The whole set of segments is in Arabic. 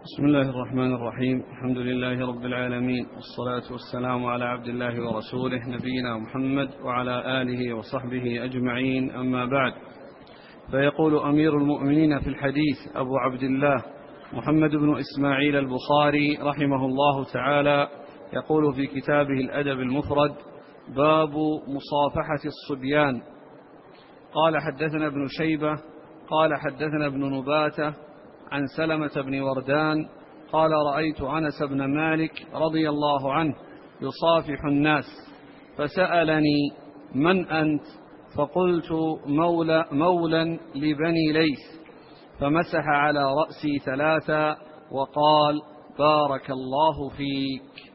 بسم الله الرحمن الرحيم. الحمد لله رب العالمين، والصلاة والسلام على عبد الله ورسوله نبينا محمد وعلى آله وصحبه أجمعين، أما بعد. فيقول أمير المؤمنين في الحديث أبو عبد الله محمد بن إسماعيل البخاري رحمه الله تعالى، يقول في كتابه الأدب المفرد: باب مصافحة الصبيان. قال حدثنا ابن شيبة قال حدثنا ابن نباتة عن سلمة بن وردان قال: رأيت أنس بن مالك رضي الله عنه يصافح الناس، فسألني: من أنت؟ فقلت: مولى لبني ليث، فمسح على رأسي ثلاثا وقال: بارك الله فيك.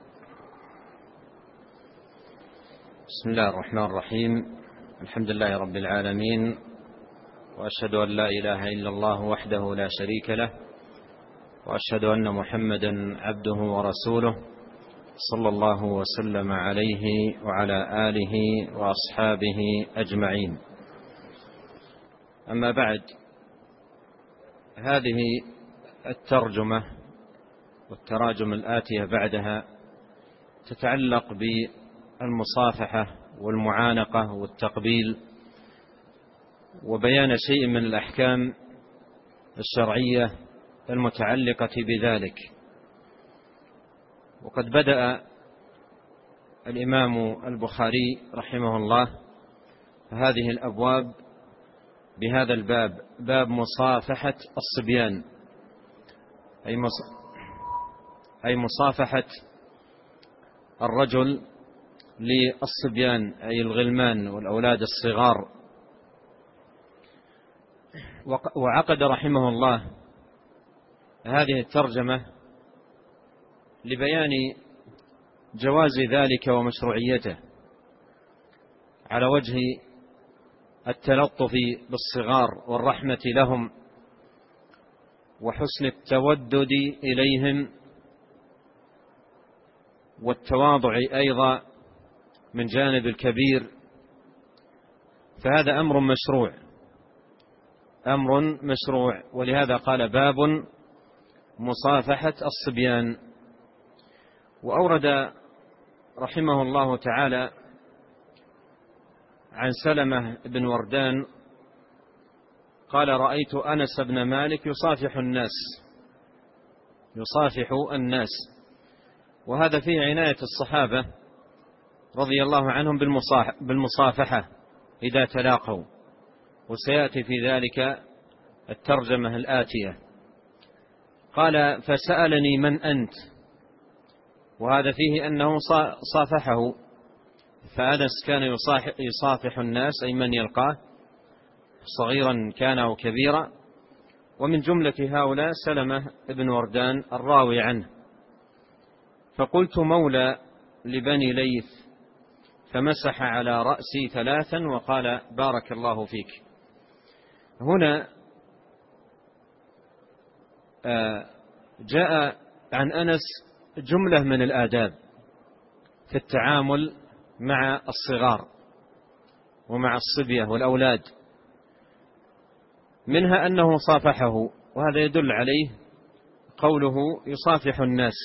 بسم الله الرحمن الرحيم. الحمد لله رب العالمين، وأشهد أن لا إله إلا الله وحده لا شريك له، وأشهد أن محمدا عبده ورسوله، صلى الله وسلم عليه وعلى آله وأصحابه أجمعين. أما بعد، هذه الترجمة والتراجم الآتية بعدها تتعلق بالمصافحة والمعانقة والتقبيل، وبيان شيء من الأحكام الشرعية المتعلقة بذلك. وقد بدأ الإمام البخاري رحمه الله هذه الأبواب بهذا الباب، باب مصافحة الصبيان، أي مصافحة الرجل للصبيان، أي الغلمان والأولاد الصغار. وعقد رحمه الله هذه الترجمة لبيان جواز ذلك ومشروعيته على وجه التلطف بالصغار والرحمة لهم وحسن التودد إليهم والتواضع أيضا من جانب الكبير. فهذا أمر مشروع، ولهذا قال: باب مصافحة الصبيان. وأورد رحمه الله تعالى عن سلمة بن وردان قال: رأيت أنس بن مالك يصافح الناس. وهذا فيه عناية الصحابة رضي الله عنهم بالمصافحة إذا تلاقوا، وسيأتي في ذلك الترجمة الآتية. قال: فسألني: من أنت؟ وهذا فيه أنه صافحه، فأنس كان يصافح الناس، أي من يلقاه صغيرا كان أو كبيرا. ومن جملة هؤلاء سلمة بن وردان الراوي عنه. فقلت: مولى لبني ليث، فمسح على رأسي ثلاثا وقال: بارك الله فيك. هنا جاء عن أنس جملة من الآداب في التعامل مع الصغار ومع الصبية والأولاد، منها أنه صافحه، وهذا يدل عليه قوله يصافح الناس،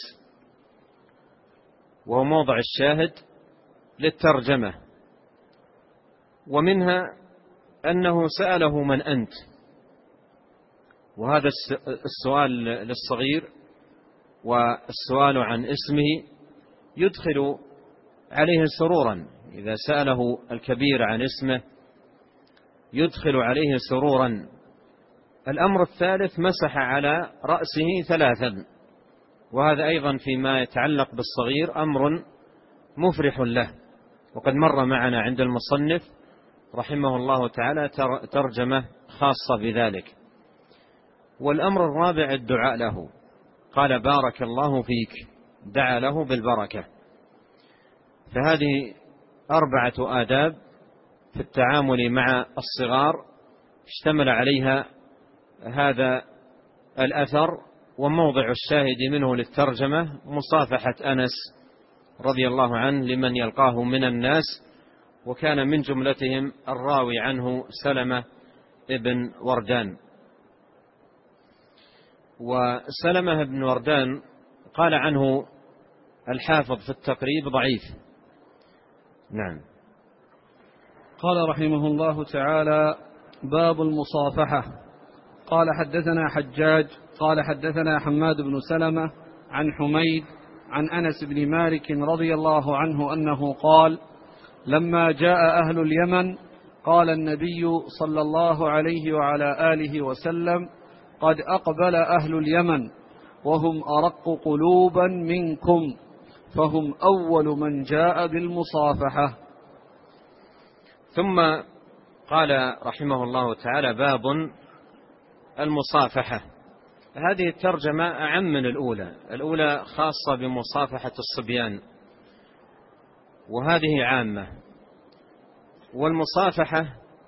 وهو موضع الشاهد للترجمة. ومنها أنه سأله: من أنت؟ وهذا السؤال للصغير والسؤال عن اسمه يدخل عليه سرورا. إذا سأله الكبير عن اسمه يدخل عليه سرورا. الأمر الثالث: مسح على رأسه ثلاثا، وهذا أيضا فيما يتعلق بالصغير أمر مفرح له، وقد مر معنا عند المصنف رحمه الله تعالى ترجمة خاصة بذلك. والأمر الرابع: الدعاء له. قال: بارك الله فيك، دعا له بالبركة. فهذه 4 آداب في التعامل مع الصغار اشتمل عليها هذا الأثر، وموضع الشاهد منه للترجمة مصافحة أنس رضي الله عنه لمن يلقاه من الناس، وكان من جملتهم الراوي عنه سلمة ابن وردان. وسلمة بن وردان قال عنه الحافظ في التقريب ضعيف. نعم. قال رحمه الله تعالى: باب المصافحة. قال حدثنا حجاج قال حدثنا حماد بن سلمة عن حميد عن أنس بن مالك رضي الله عنه أنه قال: لما جاء أهل اليمن قال النبي صلى الله عليه وعلى آله وسلم: قد أقبل أهل اليمن وهم أرق قلوبا منكم، فهم أول من جاء بالمصافحة. ثم قال رحمه الله تعالى: باب المصافحة. هذه الترجمة أعم من الأولى خاصة بمصافحة الصبيان، وهذه عامة. والمصافحة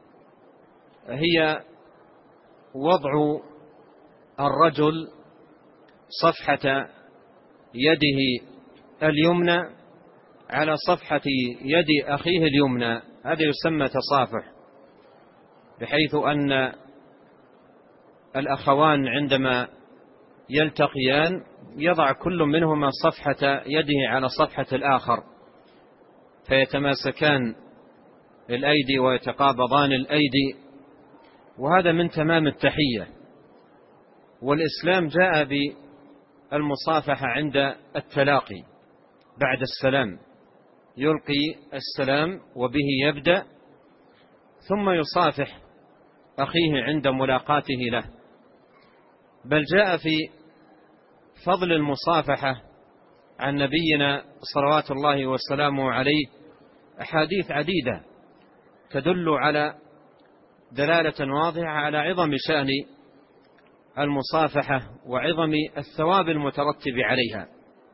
هي وضع الرجل صفحة يده اليمنى على صفحة يد أخيه اليمنى، هذا يسمى تصافح، بحيث أن الأخوان عندما يلتقيان يضع كل منهما صفحة يده على صفحة الآخر، فيتماسكان الأيدي ويتقابضان الأيدي، وهذا من تمام التحية. والإسلام جاء بالمصافحة عند التلاقي بعد السلام، يلقي السلام وبه يبدأ، ثم يصافح أخيه عند ملاقاته له. بل جاء في فضل المصافحة عن نبينا صلوات الله وسلامه عليه أحاديث عديدة تدل على دلالة واضحة على عظم شأن المصافحة وعظم الثواب المترتب عليها.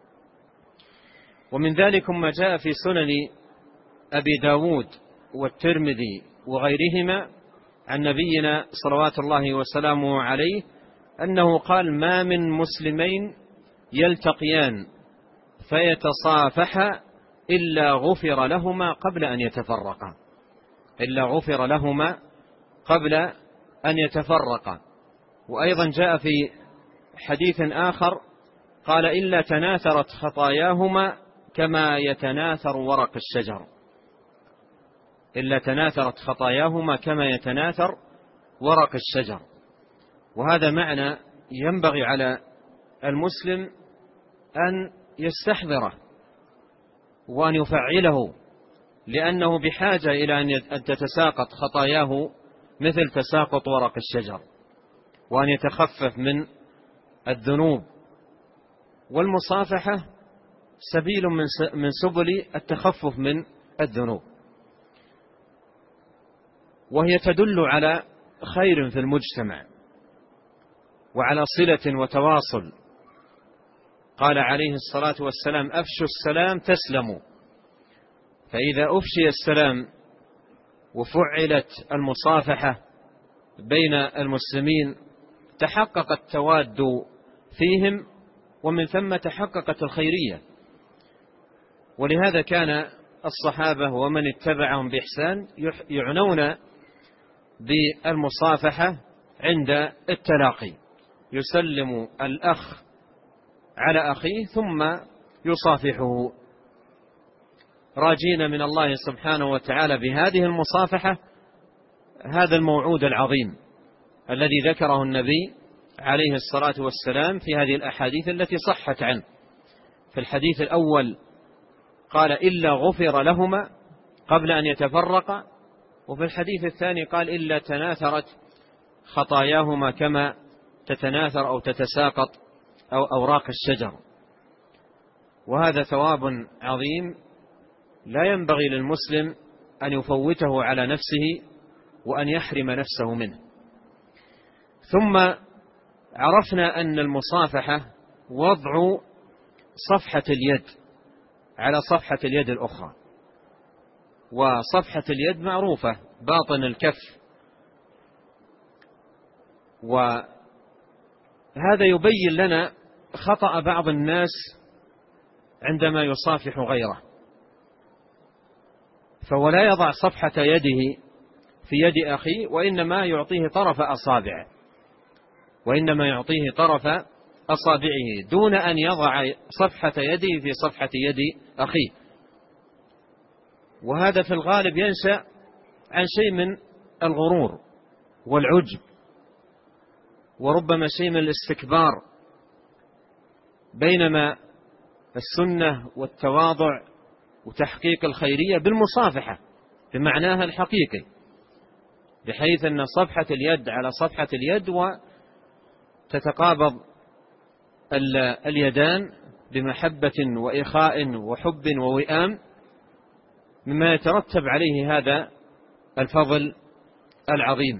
ومن ذلك ما جاء في سنن أبي داود والترمذي وغيرهما عن نبينا صلوات الله وسلامه عليه أنه قال: ما من مسلمين يلتقيان فيتصافحا إلا غفر لهما قبل أن يتفرقا، إلا غفر لهما قبل أن يتفرقا. وأيضا جاء في حديث آخر قال: إلا تناثرت خطاياهما كما يتناثر ورق الشجر، إلا تناثرت خطاياهما كما يتناثر ورق الشجر. وهذا معنى ينبغي على المسلم أن يستحضره وأن يفعله، لأنه بحاجة إلى أن تتساقط خطاياه مثل تساقط ورق الشجر، وأن يتخفف من الذنوب. والمصافحة سبيل من سبل التخفف من الذنوب، وهي تدل على خير في المجتمع وعلى صلة وتواصل. قال عليه الصلاة والسلام: أفشوا السلام تسلموا. فإذا أفشي السلام وفعلت المصافحة بين المسلمين تحقق التواد فيهم، ومن ثم تحققت الخيرية. ولهذا كان الصحابة ومن اتبعهم بإحسان يعنون بالمصافحة عند التلاقي، يسلم الأخ على أخيه ثم يصافحه، راجين من الله سبحانه وتعالى بهذه المصافحة هذا الموعود العظيم الذي ذكره النبي عليه الصلاة والسلام في هذه الأحاديث التي صحت عنه. في الحديث الأول قال: إلا غفر لهما قبل أن يتفرقا، وفي الحديث الثاني قال: إلا تناثرت خطاياهما كما تتناثر أو تتساقط أو أوراق الشجر. وهذا ثواب عظيم لا ينبغي للمسلم أن يفوته على نفسه وأن يحرم نفسه منه. ثم عرفنا أن المصافحة وضع صفحة اليد على صفحة اليد الأخرى، وصفحة اليد معروفة باطن الكف، وهذا يبين لنا خطأ بعض الناس عندما يصافح غيره، فهو لا يضع صفحة يده في يد أخيه، وإنما يعطيه طرف أصابعه، وإنما يعطيه طرف أصابعه دون أن يضع صفحة يده في صفحة يد أخيه. وهذا في الغالب ينشأ عن شيء من الغرور والعجب، وربما شيء من الاستكبار، بينما السنة والتواضع وتحقيق الخيرية بالمصافحة بمعناها الحقيقي، بحيث أن صفحة اليد على صفحة اليد وتتقابض اليدان بمحبة وإخاء وحب ووئام، مما يترتب عليه هذا الفضل العظيم.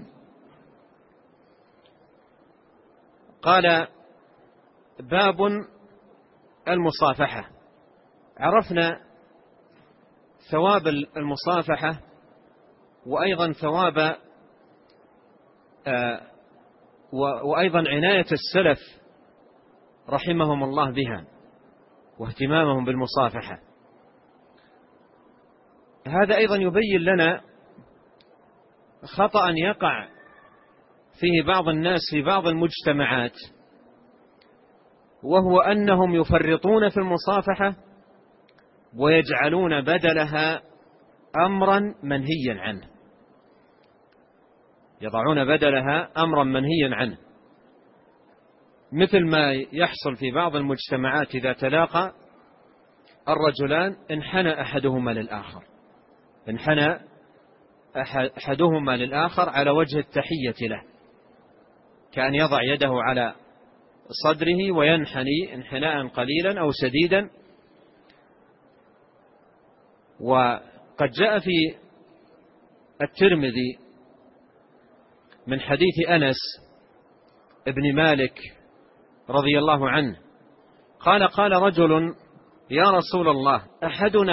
قال: باب المصافحة. عرفنا ثواب المصافحة وأيضا ثواب وأيضا عناية السلف رحمهم الله بها واهتمامهم بالمصافحة. هذا أيضا يبين لنا خطأ يقع فيه بعض الناس في بعض المجتمعات، وهو أنهم يفرطون في المصافحة ويجعلون بدلها أمرا منهيا عنه، يضعون بدلها أمرا منهيا عنه، مثل ما يحصل في بعض المجتمعات إذا تلاقى الرجلان انحنى أحدهما للآخر، انحنى أحدهما للآخر على وجه التحية له، كأن يضع يده على صدره وينحني انحناء قليلا أو شديدا. وقد جاء في الترمذي من حديث أنس ابن مالك رضي الله عنه قال: قال رجل: يا رسول الله، أحدنا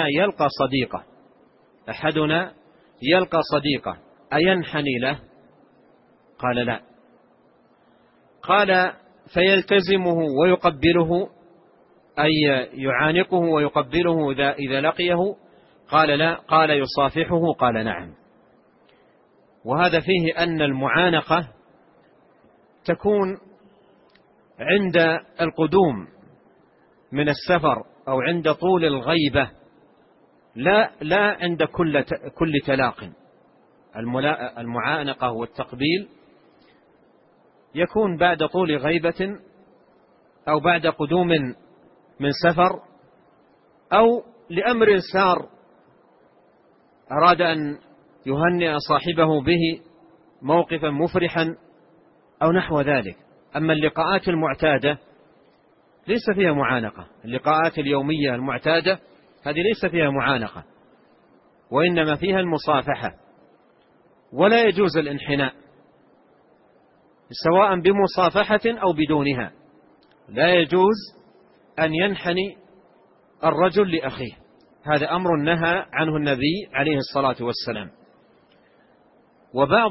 يلقى صديقه أينحني له؟ قال: لا. قال: فيلتزمه ويقبله، أي يعانقه ويقبله إذا لقيه؟ قال: لا. قال: يصافحه؟ قال: نعم. وهذا فيه أن المعانقة تكون عند القدوم من السفر أو عند طول الغيبة، لا عند كل تلاق. المعانقة والتقبيل يكون بعد طول غيبة أو بعد قدوم من سفر أو لأمر سار أراد أن يهنئ صاحبه به موقفا مفرحا أو نحو ذلك. أما اللقاءات المعتادة ليس فيها معانقة، اللقاءات اليومية المعتادة هذه ليس فيها معانقة، وإنما فيها المصافحة، ولا يجوز الانحناء سواء بمصافحة أو بدونها. لا يجوز أن ينحني الرجل لأخيه، هذا أمر نهى عنه النبي عليه الصلاة والسلام. وبعض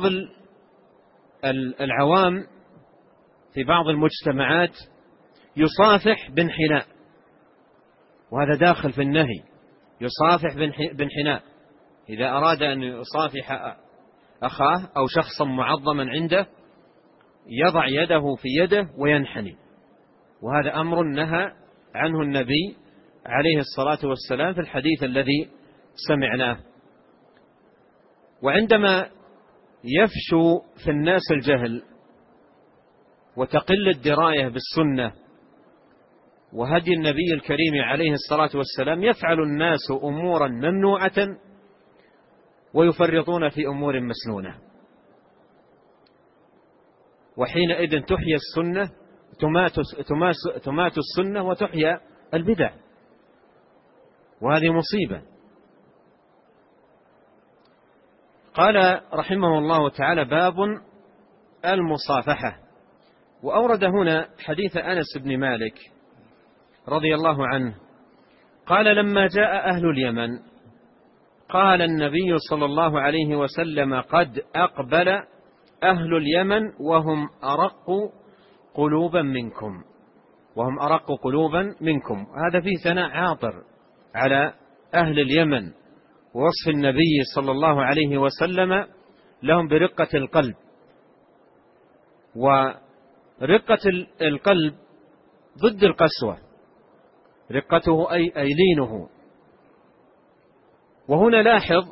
العوام في بعض المجتمعات يصافح بانحناء، وهذا داخل في النهي، يصافح بانحناء. إذا أراد أن يصافح أخاه أو شخصا معظما عنده يضع يده في يده وينحني، وهذا أمر نهى عنه النبي عليه الصلاة والسلام في الحديث الذي سمعناه. وعندما يفشو في الناس الجهل وتقل الدراية بالسنة وهدي النبي الكريم عليه الصلاة والسلام، يفعل الناس أمورا ممنوعة ويفرطون في أمور مسنونة، وحينئذ تحيا السنة، تمات السنة وتحيا البدع، وهذه مصيبة. قال رحمه الله تعالى: باب المصافحة. وأورد هنا حديث أنس بن مالك رضي الله عنه قال: لما جاء أهل اليمن قال النبي صلى الله عليه وسلم: قد أقبل أهل اليمن وهم أرق قلوبا منكم. هذا فيه ثناء عاطر على أهل اليمن ووصف النبي صلى الله عليه وسلم لهم برقة القلب رقة القلب ضد القسوة، رقته أي لينه. وهنا لاحظ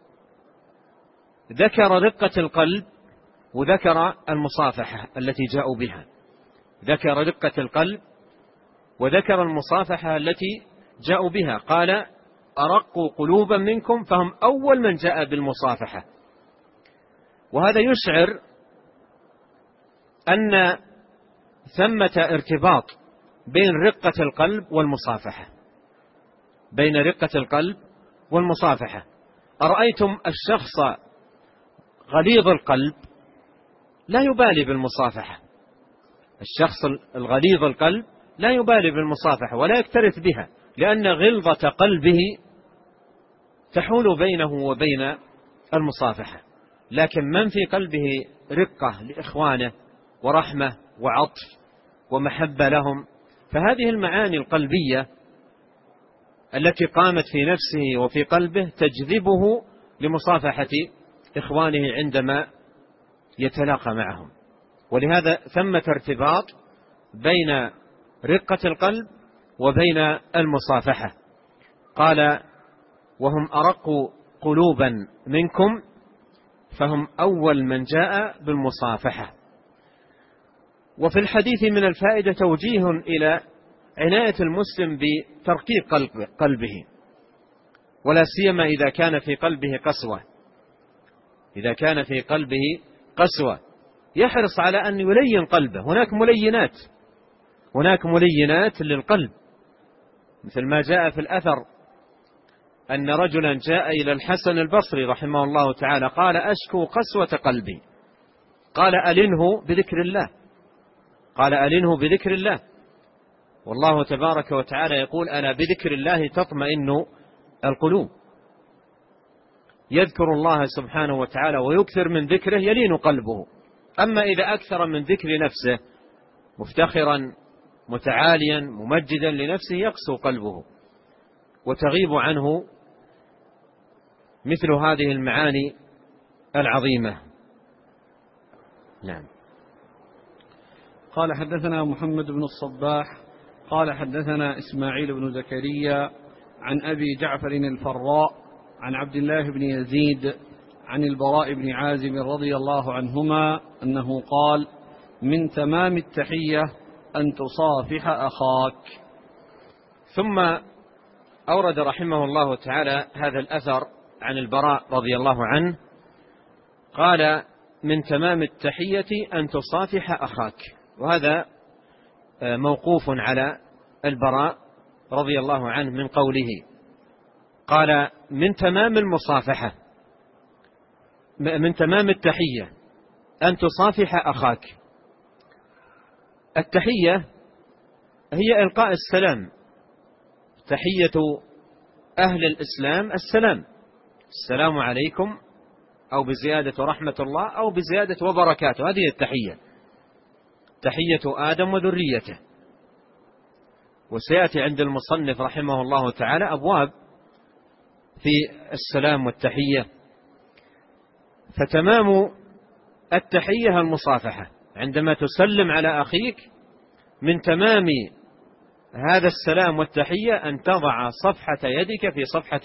ذكر رقة القلب وذكر المصافحة التي جاءوا بها، ذكر رقة القلب وذكر المصافحة التي جاءوا بها. قال أرقوا قلوبا منكم، فهم أول من جاء بالمصافحة. وهذا يشعر أن ثمة ارتباط بين رقة القلب والمصافحة، بين رقة القلب والمصافحة. أرأيتم الشخص غليظ القلب لا يبالي بالمصافحة، الشخص الغليظ القلب لا يبالي بالمصافحة ولا يكترث بها، لأن غلظة قلبه تحول بينه وبين المصافحة. لكن من في قلبه رقة لإخوانه ورحمة وعطف ومحبة لهم، فهذه المعاني القلبية التي قامت في نفسه وفي قلبه تجذبه لمصافحة إخوانه عندما يتلاقى معهم. ولهذا ثمة ارتباط بين رقة القلب وبين المصافحة. قال وهم أرق قلوبا منكم، فهم أول من جاء بالمصافحة. وفي الحديث من الفائدة توجيه إلى عناية المسلم بترقيق قلبه، ولا سيما إذا كان في قلبه قسوة، إذا كان في قلبه قسوة يحرص على أن يلين قلبه. هناك ملينات للقلب، مثل ما جاء في الأثر أن رجلا جاء إلى الحسن البصري رحمه الله تعالى قال أشكو قسوة قلبي، قال ألنه بذكر الله، قال ألنه بذكر الله. والله تبارك وتعالى يقول ألا بذكر الله تطمئن القلوب. يذكر الله سبحانه وتعالى ويكثر من ذكره يلين قلبه. أما إذا أكثر من ذكر نفسه مفتخرا متعاليا ممجدا لنفسه يقسو قلبه وتغيب عنه مثل هذه المعاني العظيمة. نعم. قال حدثنا محمد بن الصباح قال حدثنا إسماعيل بن زكريا عن أبي جعفر الفراء عن عبد الله بن يزيد عن البراء بن عازب رضي الله عنهما أنه قال من تمام التحية أن تصافح أخاك. ثم أورد رحمه الله تعالى هذا الأثر عن البراء رضي الله عنه قال من تمام التحية أن تصافح أخاك، وهذا موقوف على البراء رضي الله عنه من قوله قال من تمام المصافحة، من تمام التحية أن تصافح أخاك. التحية هي إلقاء السلام، تحية أهل الإسلام السلام عليكم، أو بزيادة رحمة الله أو بزيادة وبركاته، هذه التحية، تحية آدم وذريته. وسيأتي عند المصنف رحمه الله تعالى أبواب في السلام والتحية. فتمام التحية المصافحة، عندما تسلم على أخيك من تمام هذا السلام والتحية أن تضع صفحة يدك في صفحة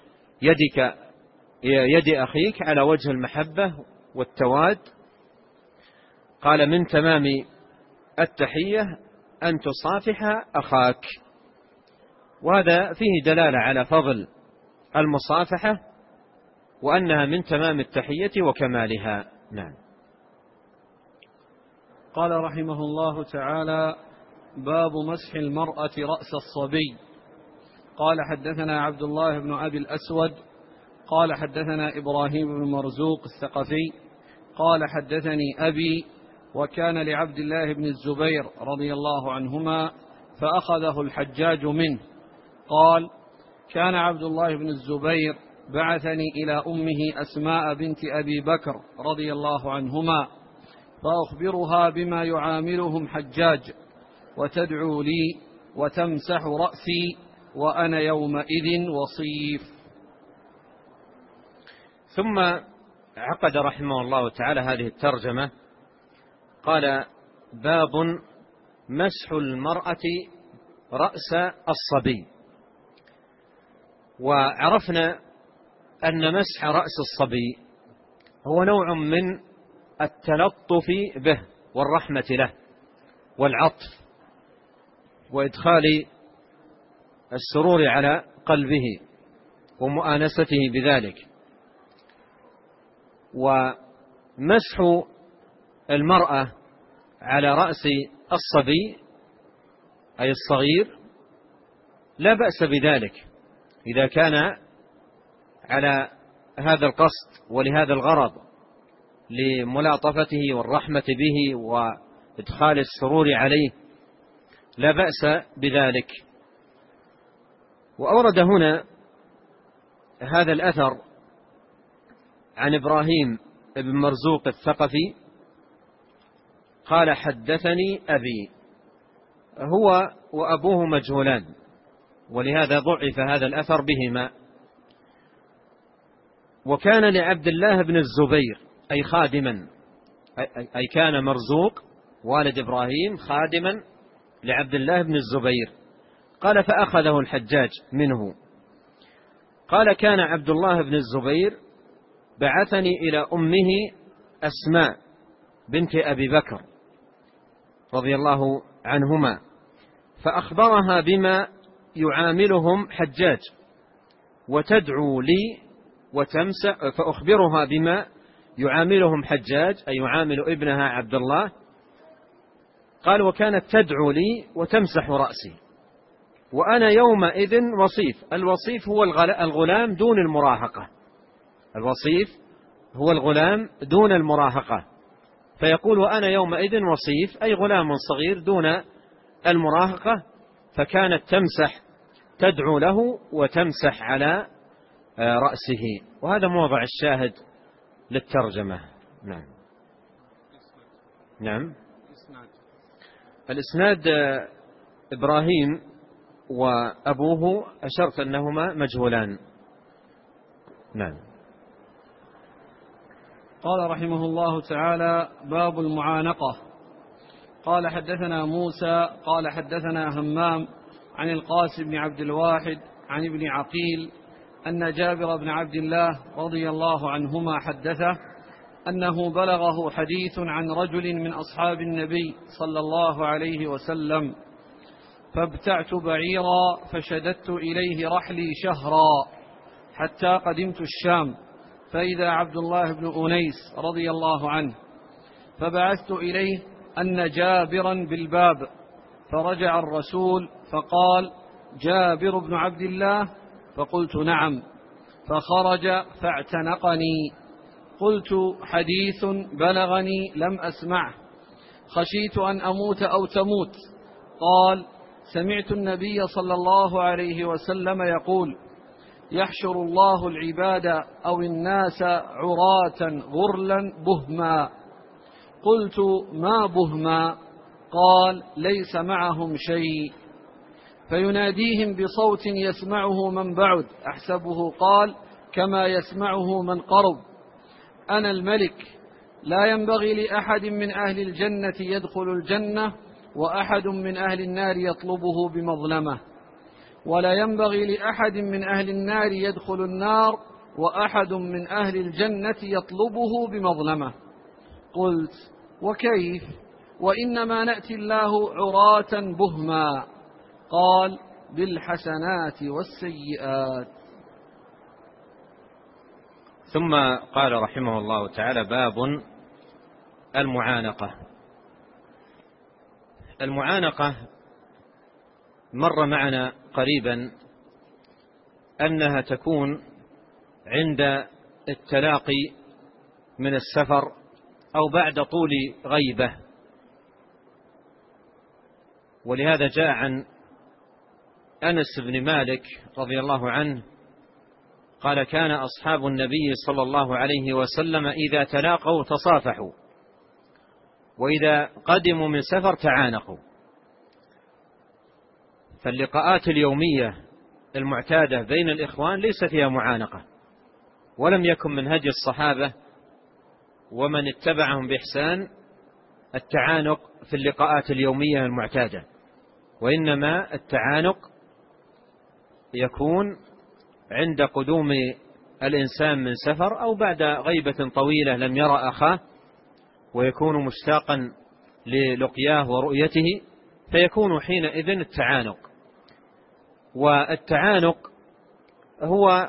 يد أخيك على وجه المحبة والتواد. قال من تمام التحية أن تصافح أخاك، وهذا فيه دلالة على فضل المصافحة وأنها من تمام التحية وكمالها. نعم. قال رحمه الله تعالى باب مسح المرأة رأس الصبي. قال حدثنا عبد الله بن أبي الأسود قال حدثنا إبراهيم بن مرزوق الثقفي قال حدثني أبي وكان لعبد الله بن الزبير رضي الله عنهما فأخذه الحجاج منه. قال كان عبد الله بن الزبير بعثني إلى أمه أسماء بنت أبي بكر رضي الله عنهما فأخبرها بما يعاملهم حجاج وتدعو لي وتمسح رأسي وأنا يومئذ وصيف. ثم عقد رحمه الله تعالى هذه الترجمة. قال باب مسح المرأة رأس الصبي. وعرفنا أن مسح رأس الصبي هو نوع من التلطف به والرحمة له والعطف وإدخال السرور على قلبه ومؤانسته بذلك. ومسح المرأة على رأس الصبي أي الصغير لا بأس بذلك إذا كان على هذا القصد ولهذا الغرض لملاطفته والرحمة به وإدخال السرور عليه لا بأس بذلك. وأورد هنا هذا الأثر عن إبراهيم بن مرزوق الثقفي قال حدثني أبي، هو وأبوه مجهولان ولهذا ضعف هذا الأثر بهما. وكان لعبد الله بن الزبير أي خادما، أي كان مرزوق والد إبراهيم خادما لعبد الله بن الزبير. قال فأخذه الحجاج منه. قال كان عبد الله بن الزبير بعثني إلى أمه أسماء بنت أبي بكر رضي الله عنهما فأخبرها بما يعاملهم حجاج وتدعو لي وتمسح، فأخبرها بما يعاملهم حجاج أي يعامل ابنها عبد الله. قال وكانت تدعو لي وتمسح رأسي وأنا يومئذ وصيف. الوصيف هو الغلام دون المراهقة، الوصيف هو الغلام دون المراهقة. فيقول وأنا يومئذ وصيف أي غلام صغير دون المراهقة. فكانت تمسح تدعو له وتمسح على رأسه. وهذا موضع الشاهد للترجمة. نعم. نعم. الإسناد إبراهيم وأبوه أشرت أنهما مجهولان. نعم. قال رحمه الله تعالى باب المعانقة. قال حدثنا موسى قال حدثنا همام عن القاسم بن عبد الواحد عن ابن عقيل أن جابر بن عبد الله رضي الله عنهما حدثه أنه بلغه حديث عن رجل من أصحاب النبي صلى الله عليه وسلم فابتعت بعيرا فشددت إليه رحلي شهرا حتى قدمت الشام فإذا عبد الله بن أنيس رضي الله عنه فبعثت إليه أن جابرا بالباب فرجع الرسول فقال جابر بن عبد الله فقلت نعم فخرج فاعتنقني. قلت حديث بلغني لم أسمعه خشيت أن أموت أو تموت. قال سمعت النبي صلى الله عليه وسلم يقول يحشر الله العباد أو الناس عراة غرلا بهما. قلت ما بهما؟ قال ليس معهم شيء فيناديهم بصوت يسمعه من بعد أحسبه قال كما يسمعه من قرب أنا الملك لا ينبغي لأحد من أهل الجنة يدخل الجنة وأحد من أهل النار يطلبه بمظلمة ولا ينبغي لأحد من أهل النار يدخل النار وأحد من أهل الجنة يطلبه بمظلمة. قلت وكيف وإنما نأتي الله عراة بهما؟ قال بالحسنات والسيئات. ثم قال رحمه الله تعالى باب المعانقة. المعانقة مر معنا قريبا أنها تكون عند التلاقي من السفر أو بعد طول غيبة. ولهذا جاء عن أنس بن مالك رضي الله عنه قال كان أصحاب النبي صلى الله عليه وسلم إذا تلاقوا تصافحوا وإذا قدموا من سفر تعانقوا. فاللقاءات اليومية المعتادة بين الإخوان ليس فيها معانقة، ولم يكن من هدي الصحابة ومن اتبعهم بإحسان التعانق في اللقاءات اليومية المعتادة، وإنما التعانق يكون عند قدوم الإنسان من سفر أو بعد غيبة طويلة لم يرى أخاه ويكون مشتاقا للقياه ورؤيته، فيكون حينئذ التعانق. والتعانق هو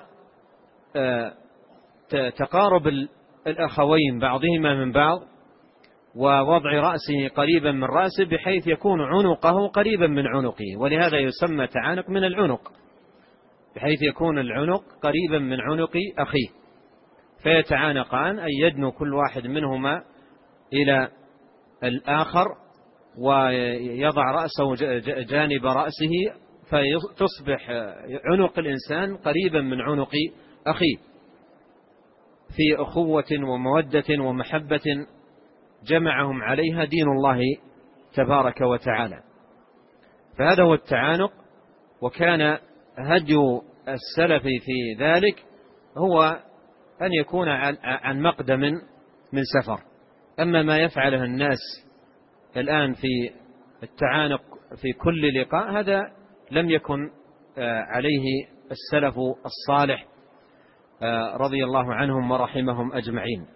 تقارب الأخوين بعضهما من بعض ووضع رأسه قريبا من رأسه بحيث يكون عنقه قريبا من عنقه، ولهذا يسمى تعانق من العنق، بحيث يكون العنق قريبا من عنق أخيه، فيتعانقان أي يدنو كل واحد منهما إلى الآخر ويضع رأسه جانب رأسه، فتصبح عنق الإنسان قريبا من عنق أخيه في أخوة ومودة ومحبة جمعهم عليها دين الله تبارك وتعالى. فهذا هو التعانق. وكان هدي السلف في ذلك هو أن يكون عن مقدم من سفر. أما ما يفعله الناس الآن في التعانق في كل لقاء هذا لم يكن عليه السلف الصالح رضي الله عنهم ورحمهم أجمعين.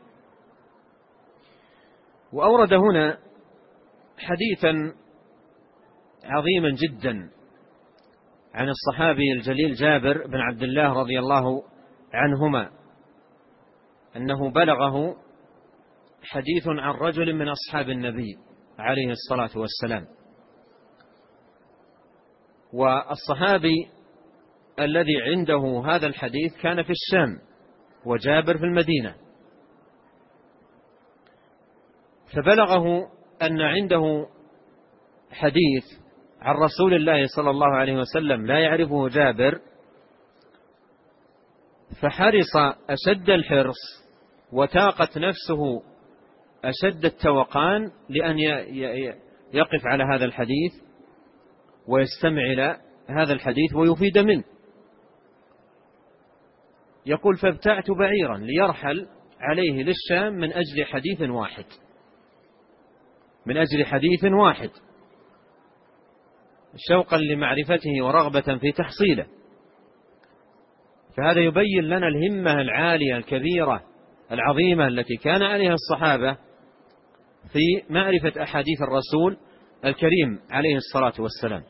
وأورد هنا حديثا عظيما جدا عن الصحابي الجليل جابر بن عبد الله رضي الله عنهما أنه بلغه حديث عن رجل من أصحاب النبي عليه الصلاة والسلام. والصحابي الذي عنده هذا الحديث كان في الشام وجابر في المدينة، فبلغه أن عنده حديث عن رسول الله صلى الله عليه وسلم لا يعرفه جابر، فحرص أشد الحرص وتاقت نفسه أشد التوقان لأن يقف على هذا الحديث ويستمع إلى هذا الحديث ويفيد منه. يقول فابتعت بعيرا ليرحل عليه للشام من أجل حديث واحد، من أجل حديث واحد، شوقا لمعرفته ورغبة في تحصيله. فهذا يبين لنا الهمة العالية الكبيرة العظيمة التي كان عليها الصحابة في معرفة أحاديث الرسول الكريم عليه الصلاة والسلام.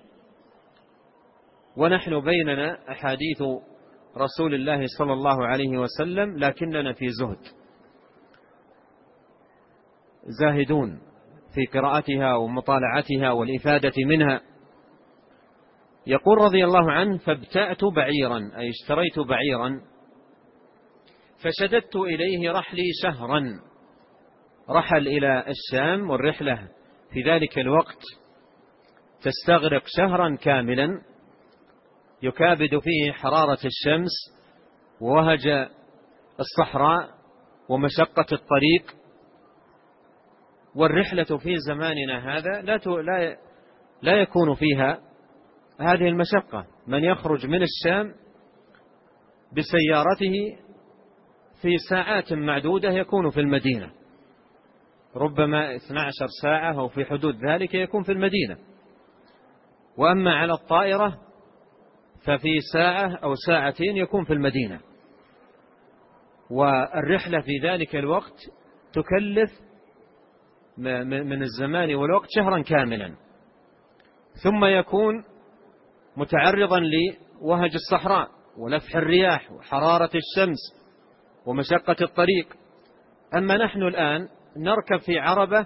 ونحن بيننا أحاديث رسول الله صلى الله عليه وسلم لكننا في زهد، زاهدون في قراءتها ومطالعتها والإفادة منها. يقول رضي الله عنه فابتعت بعيرا أي اشتريت بعيرا فشددت إليه رحلي شهرا. رحل إلى الشام والرحلة في ذلك الوقت تستغرق شهرا كاملا يكابد فيه حرارة الشمس ووهج الصحراء ومشقة الطريق. والرحلة في زماننا هذا لا يكون فيها هذه المشقة. من يخرج من الشام بسيارته في ساعات معدودة يكون في المدينة، ربما 12 ساعة أو في حدود ذلك يكون في المدينة. وأما على الطائرة ففي ساعة أو ساعتين يكون في المدينة. والرحلة في ذلك الوقت تكلف من الزمان والوقت شهرا كاملا، ثم يكون متعرضا لوهج الصحراء ولفح الرياح وحرارة الشمس ومشقة الطريق. أما نحن الآن نركب في عربة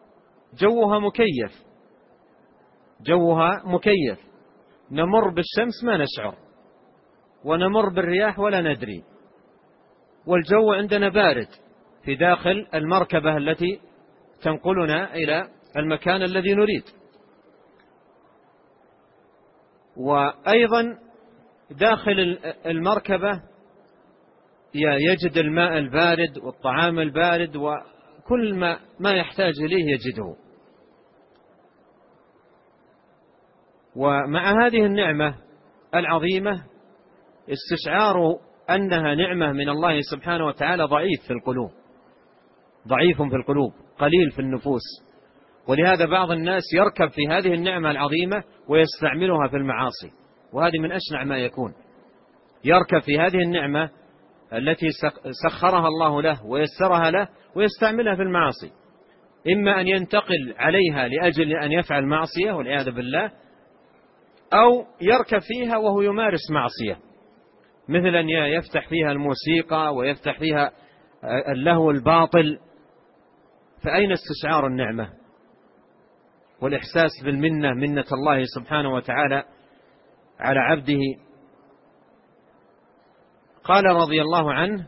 جوها مكيف، نمر بالشمس ما نشعر ونمر بالرياح ولا ندري، والجو عندنا بارد في داخل المركبة التي تنقلنا إلى المكان الذي نريد. وأيضا داخل المركبة يجد الماء البارد والطعام البارد وكل ما يحتاج إليه يجده. ومع هذه النعمة العظيمة استشعار أنها نعمة من الله سبحانه وتعالى ضعيف في القلوب، قليل في النفوس. ولهذا بعض الناس يركب في هذه النعمة العظيمة ويستعملها في المعاصي، وهذه من أشنع ما يكون. يركب في هذه النعمة التي سخرها الله له ويسرها له ويستعملها في المعاصي، إما أن ينتقل عليها لأجل أن يفعل معصية والعياذ بالله، أو يركب فيها وهو يمارس معصية، مثل أن يفتح فيها الموسيقى ويفتح فيها اللهو الباطل. فأين استشعار النعمة والإحساس بالمنة، منة الله سبحانه وتعالى على عبده؟ قال رضي الله عنه: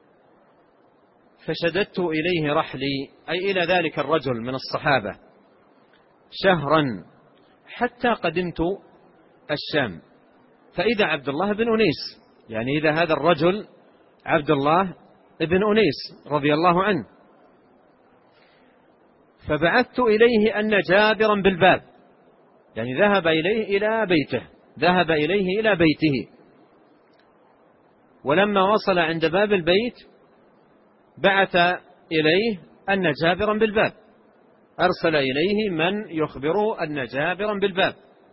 فشددت إليه رحلي، أي إلى ذلك الرجل من الصحابة، شهرا حتى قدمت الشام، فإذا عبد الله بن أنيس، يعني إذا هذا الرجل عبد الله بن أنيس رضي الله عنه، فبعثت إليه أن جابرا بالباب، يعني ذهب إليه إلى بيته، ذهب إليه إلى بيته، ولما وصل عند باب البيت بعث إليه أن جابرا بالباب، أرسل إليه من يخبره أن جابرا بالباب.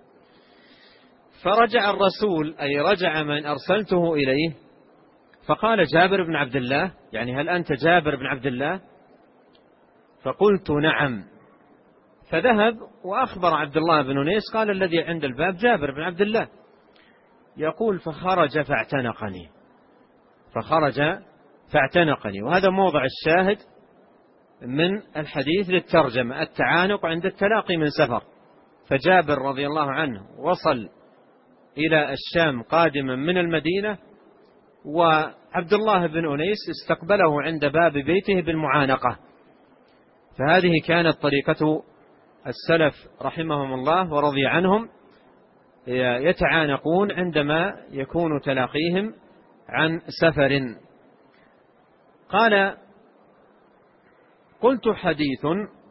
فرجع الرسول، أي رجع من أرسلته إليه، فقال: جابر بن عبد الله، يعني هل أنت جابر بن عبد الله؟ فقلت: نعم. فذهب وأخبر عبد الله بن أنيس، قال: الذي عند الباب جابر بن عبد الله. يقول: فخرج فاعتنقني، فخرج فاعتنقني. وهذا موضع الشاهد من الحديث للترجمة، التعانق عند التلاقي من سفر. فجابر رضي الله عنه وصل إلى الشام قادما من المدينة، وعبد الله بن أنيس استقبله عند باب بيته بالمعانقة. فهذه كانت طريقة السلف رحمهم الله ورضي عنهم، يتعانقون عندما يكون تلاقيهم عن سفر. قال: قلت: حديث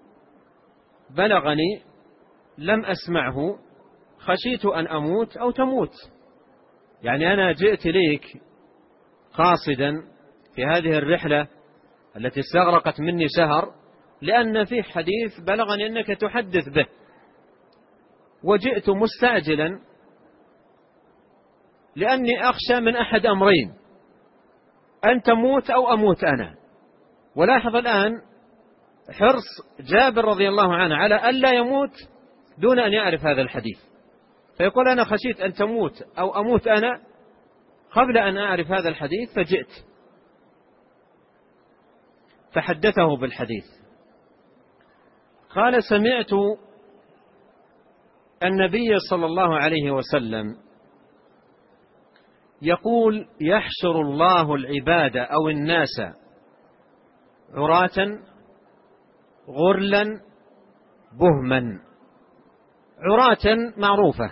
بلغني لم أسمعه، خشيت أن أموت أو تموت. يعني أنا جئت إليك قاصدا في هذه الرحلة التي استغرقت مني شهر، لأن في حديث بلغني أنك تحدث به، وجئت مستعجلا لأني أخشى من أحد أمرين: أن تموت أو أموت أنا. ولاحظ الآن حرص جابر رضي الله عنه على ألا يموت دون أن يعرف هذا الحديث، فيقول: أنا خشيت أن تموت أو أموت أنا قبل أن أعرف هذا الحديث، فجئت. فحدثه بالحديث. قال: سمعت النبي صلى الله عليه وسلم يقول: يحشر الله العباد أو الناس عراة غرلا بهما. عراة معروفة،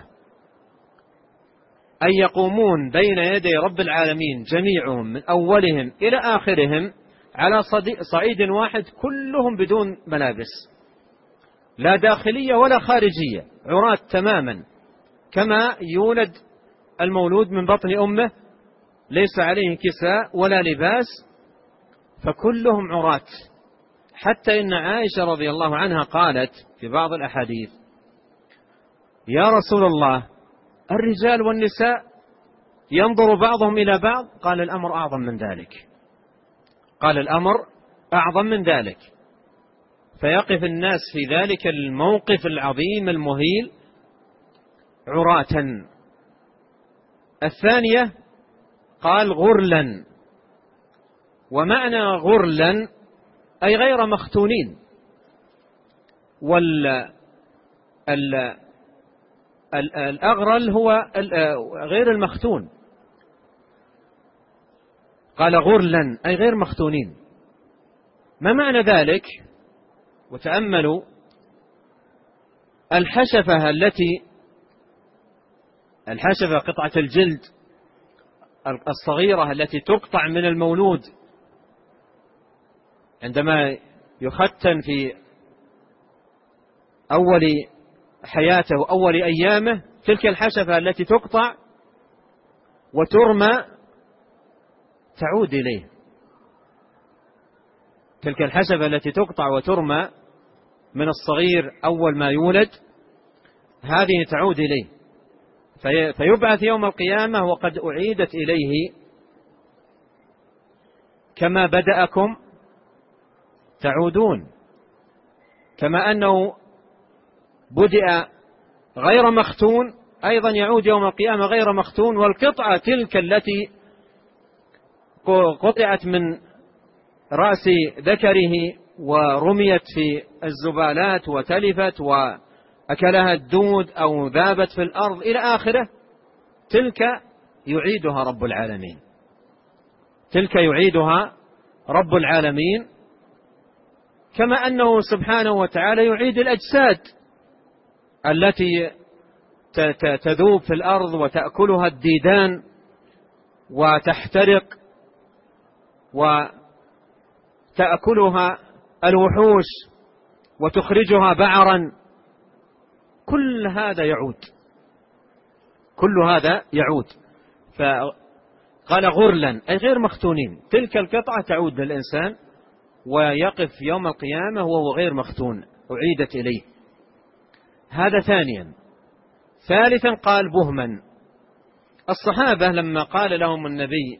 أي يقومون بين يدي رب العالمين جميعهم من أولهم إلى آخرهم على صعيد واحد، كلهم بدون ملابس، لا داخلية ولا خارجية، عراة تماما، كما يولد المولود من بطن أمه ليس عليه كساء ولا لباس، فكلهم عراة. حتى إن عائشة رضي الله عنها قالت في بعض الأحاديث: يا رسول الله، الرجال والنساء ينظر بعضهم إلى بعض؟ قال: الأمر أعظم من ذلك، قال: الأمر أعظم من ذلك. فيقف الناس في ذلك الموقف العظيم المهيل عراة. الثانية قال: غرلا، ومعنى غرلا أي غير مختونين، الأغرل هو غير المختون. قال: غرلا أي غير مختونين. ما معنى ذلك؟ وتأملوا الحشفة قطعة الجلد الصغيرة التي تقطع من المولود عندما يختن في أول حياته وأول أيامه، تلك الحشفة التي تقطع وترمى تعود إليه، تلك الحشفة التي تقطع وترمى من الصغير أول ما يولد هذه تعود إليه، فيبعث يوم القيامة وقد أعيدت إليه كما بدأكم تعودون. كما أنه بدأ غير مختون أيضا يعود يوم القيامة غير مختون، والقطعة تلك التي قطعت من رأس ذكره ورميت في الزبالات وتلفت وأكلها الدود أو ذابت في الأرض إلى آخره، تلك يعيدها رب العالمين، تلك يعيدها رب العالمين. كما أنه سبحانه وتعالى يعيد الأجساد التي تذوب في الأرض وتأكلها الديدان وتحترق وتأكلها الوحوش وتخرجها بعرا، كل هذا يعود، كل هذا يعود. فقال غرلا أي غير مختونين، تلك القطعة تعود للإنسان ويقف يوم القيامة وهو غير مختون، أعيدت إليه. هذا ثانيا. ثالثا قال بهما. الصحابة لما قال لهم النبي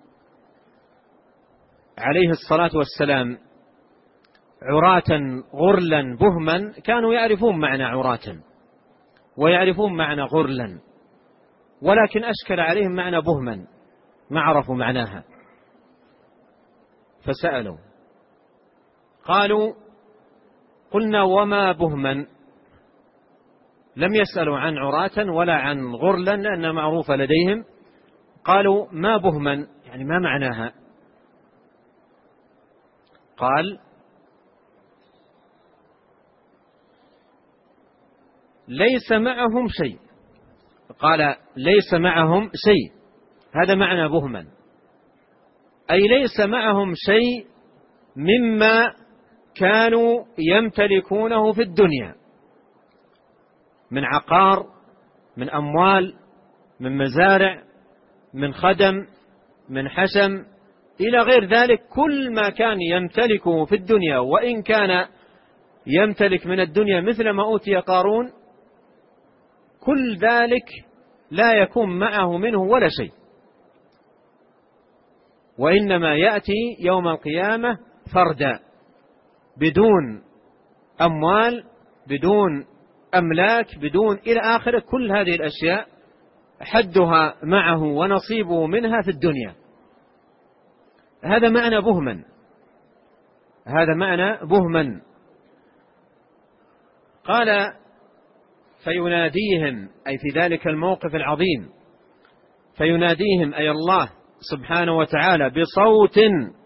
عليه الصلاة والسلام عراة غرلا بهما كانوا يعرفون معنى عراة ويعرفون معنى غرلا، ولكن أشكل عليهم معنى بهما، ما عرفوا معناها، فسألوا قالوا قلنا وما بهما، لم يسألوا عن عراة ولا عن غرلا لأنها معروفة لديهم. قالوا ما بهما يعني ما معناها؟ قال ليس معهم شيء، قال ليس معهم شيء، هذا معنى بهما، أي ليس معهم شيء مما كانوا يمتلكونه في الدنيا من عقار، من أموال، من مزارع، من خدم، من حشم إلى غير ذلك. كل ما كان يمتلكه في الدنيا، وإن كان يمتلك من الدنيا مثل ما أوتي قارون، كل ذلك لا يكون معه منه ولا شيء، وإنما يأتي يوم القيامة فردا بدون أموال، بدون أملاك، بدون إلى آخره. كل هذه الأشياء حدها معه ونصيبه منها في الدنيا. هذا معنى بهما، هذا معنى بهما. قال فيناديهم أي في ذلك الموقف العظيم، فيناديهم أي الله سبحانه وتعالى بصوت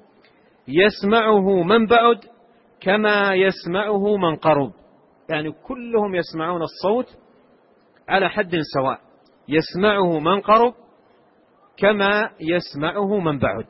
يسمعه من بعد كما يسمعه من قرب، يعني كلهم يسمعون الصوت على حد سواء، يسمعه من قرب كما يسمعه من بعد.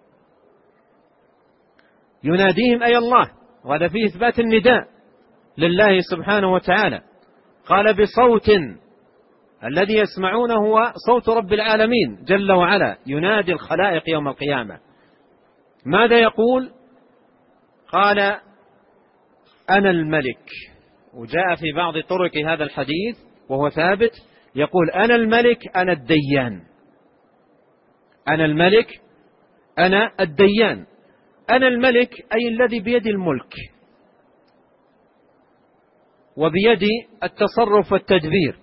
يناديهم أي الله، وهذا فيه إثبات النداء لله سبحانه وتعالى. قال بصوت، الذي يسمعونه هو صوت رب العالمين جل وعلا، ينادي الخلائق يوم القيامة. ماذا يقول؟ قال أنا الملك. وجاء في بعض طرق هذا الحديث وهو ثابت يقول أنا الملك أنا الديان، أنا الملك أنا الديان. أنا الملك أي الذي بيد الملك وبيد التصرف والتدبير،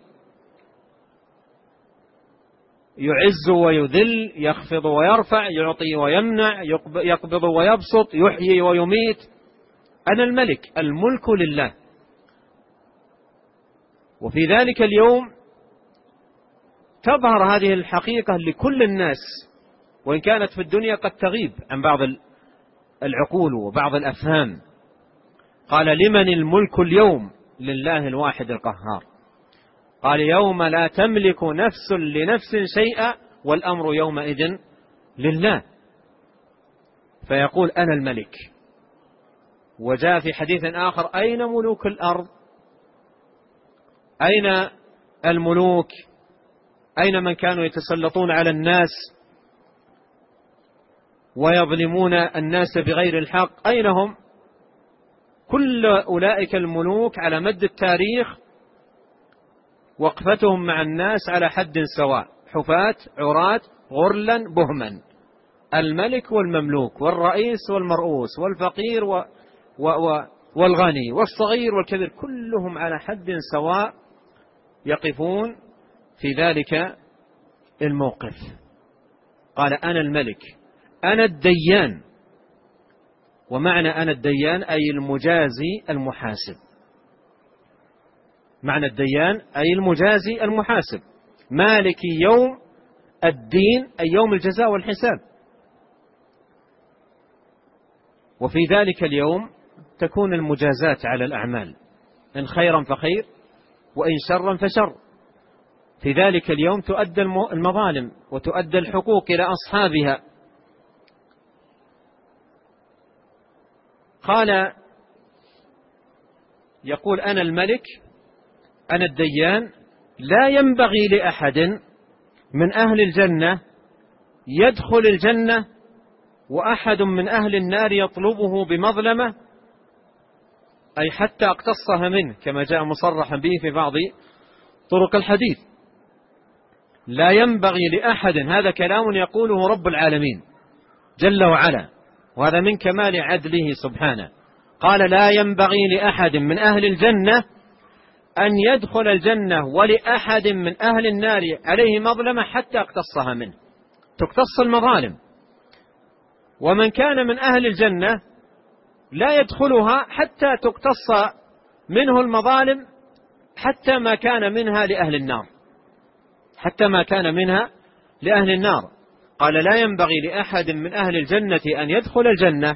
يعز ويذل، يخفض ويرفع، يعطي ويمنع، يقبض ويبسط، يحيي ويميت. أنا الملك، الملك لله. وفي ذلك اليوم تظهر هذه الحقيقة لكل الناس، وإن كانت في الدنيا قد تغيب عن بعض العقول وبعض الأفهام. قال لمن الملك اليوم؟ لله الواحد القهار. قال يوم لا تملك نفس لنفس شيئا والأمر يومئذ لله. فيقول أنا الملك. وجاء في حديث آخر أين ملوك الأرض؟ أين الملوك؟ أين من كانوا يتسلطون على الناس ويظلمون الناس بغير الحق؟ أين هم؟ كل أولئك الملوك على مد التاريخ وقفتهم مع الناس على حد سواء، حفاة عراة غرلا بهما، الملك والمملوك والرئيس والمرؤوس والفقير والغني والصغير والكبير، كلهم على حد سواء يقفون في ذلك الموقف. قال أنا الملك أنا الديان، ومعنى أنا الديان أي المجازي المحاسب، معنى الديان أي المجازي المحاسب، مالك يوم الدين أي يوم الجزاء والحساب. وفي ذلك اليوم تكون المجازات على الأعمال، إن خيرا فخير وإن شرا فشر. في ذلك اليوم تؤدى المظالم وتؤدى الحقوق إلى أصحابها. قال يقول أنا الملك أنا الديان، لا ينبغي لأحد من أهل الجنة يدخل الجنة وأحد من أهل النار يطلبه بمظلمة، أي حتى اقتصها منه، كما جاء مصرحا به في بعض طرق الحديث. لا ينبغي لأحد، هذا كلام يقوله رب العالمين جل وعلا، وهذا من كمال عدله سبحانه. قال لا ينبغي لأحد من أهل الجنة أن يدخل الجنة ولأحد من أهل النار عليه مظلمة حتى اقتصها منه، تقتص المظالم. ومن كان من أهل الجنة لا يدخلها حتى تقتص منه المظالم، حتى ما كان منها لأهل النار، حتى ما كان منها لأهل النار. قال لا ينبغي لأحد من أهل الجنة أن يدخل الجنة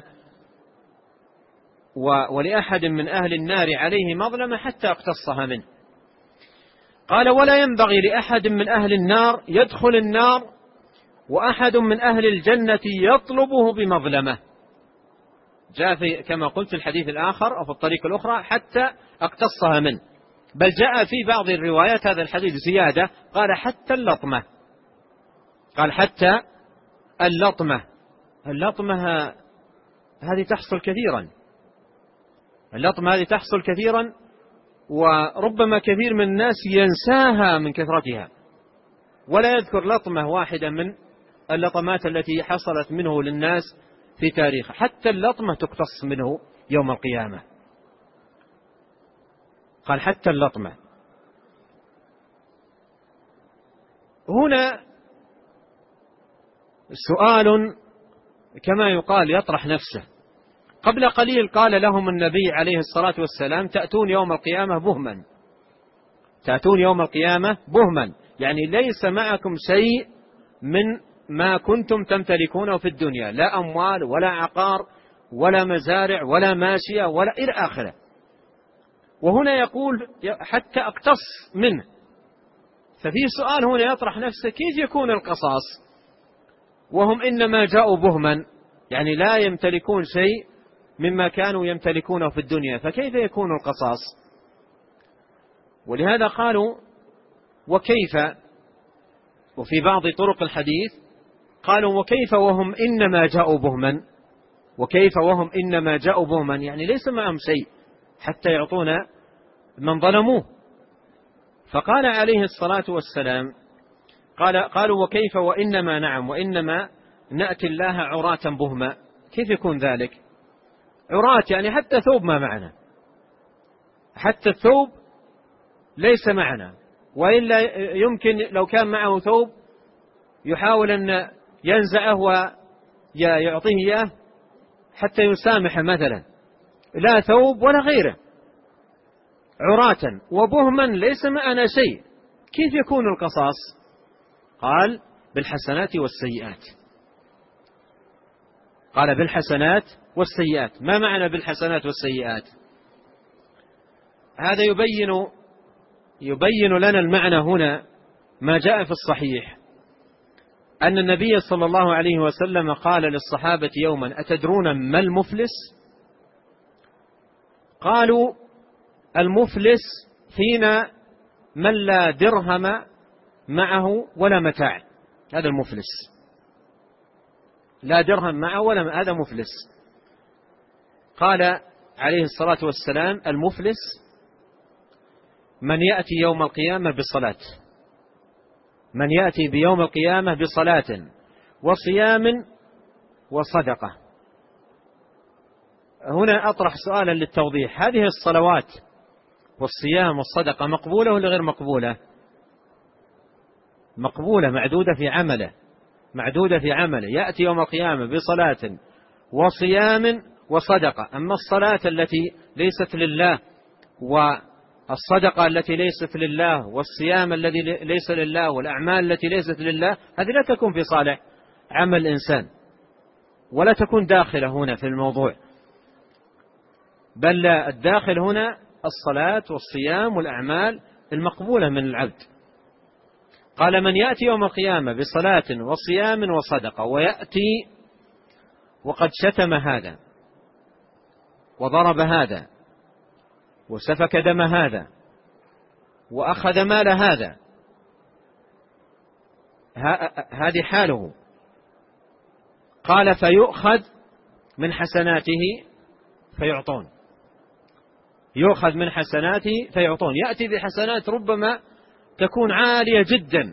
ولأحد من أهل النار عليه مظلمة حتى اقتصها منه. قال ولا ينبغي لأحد من أهل النار يدخل النار وأحد من أهل الجنة يطلبه بمظلمة. جاء في كما قلت في الحديث الآخر أو في الطريق الأخرى حتى اقتصها منه، بل جاء في بعض الروايات هذا الحديث زيادة، قال حتى اللطمة، قال حتى اللطمة. اللطمة هذه تحصل كثيرا، اللطمة هذه تحصل كثيرا، وربما كثير من الناس ينساها من كثرتها ولا يذكر لطمة واحدة من اللطمات التي حصلت منه للناس في تاريخه. حتى اللطمة تقتص منه يوم القيامة، قال حتى اللطمة. هنا سؤال كما يقال يطرح نفسه. قبل قليل قال لهم النبي عليه الصلاة والسلام تأتون يوم القيامة بهما، تأتون يوم القيامة بهما، يعني ليس معكم شيء من ما كنتم تمتلكونه في الدنيا، لا أموال ولا عقار ولا مزارع ولا ماشية ولا إلى آخره. وهنا يقول حتى أقتص منه. ففي سؤال هنا يطرح نفسه، كيف يكون القصاص وهم إنما جاءوا بهما، يعني لا يمتلكون شيء مما كانوا يمتلكونه في الدنيا، فكيف يكون القصاص؟ ولهذا قالوا وكيف، وفي بعض طرق الحديث قالوا وكيف وهم إنما جاءوا بهما، وكيف وهم إنما جاءوا بهما، يعني ليس معهم شيء حتى يعطونا من ظلموه. فقال عليه الصلاة والسلام قالوا وكيف وإنما نعم وإنما نأتي الله عراة بهما. كيف يكون ذلك؟ عراة يعني حتى ثوب ما معنا، حتى الثوب ليس معنا، وإلا يمكن لو كان معه ثوب يحاول أن ينزعه ويعطيه إياه حتى يسامح مثلا، لا ثوب ولا غيره، عراة وبهما ليس معنا شيء. كيف يكون القصاص؟ قال بالحسنات والسيئات. قال بالحسنات والسيئات. ما معنى بالحسنات والسيئات؟ هذا يبين لنا المعنى هنا ما جاء في الصحيح أن النبي صلى الله عليه وسلم قال للصحابة يوما أتدرون ما المفلس؟ قالوا المفلس فينا من لا درهم معه ولا متاع، هذا المفلس، لا درهم معه ولا هذا مفلس. قال عليه الصلاة والسلام: المفلس من يأتي يوم القيامة بصلاة، من يأتي بيوم القيامة بصلاة وصيام وصدقة. هنا أطرح سؤالا للتوضيح: هذه الصلوات والصيام والصدقة مقبولة ولا غير مقبولة؟ مقبولة، معدودة في عمله، معدودة في عمله. يأتي يوم القيامة بصلاة وصيام وصدقة. أما الصلاة التي ليست لله، والصدقة التي ليست لله، والصيام الذي ليس لله، والأعمال التي ليست لله، هذه لا تكون في صالح عمل الإنسان ولا تكون داخلة هنا في الموضوع، بل الداخل هنا الصلاة والصيام والأعمال المقبولة من العبد. قال: من يأتي يوم القيامة بصلاة وصيام وصدقة، ويأتي وقد شتم هذا وضرب هذا وسفك دم هذا وأخذ مال هذا، هذه حاله. قال: فيؤخذ من حسناته فيعطون، يؤخذ من حسناته فيعطون. يأتي بحسنات ربما تكون عالية جدا،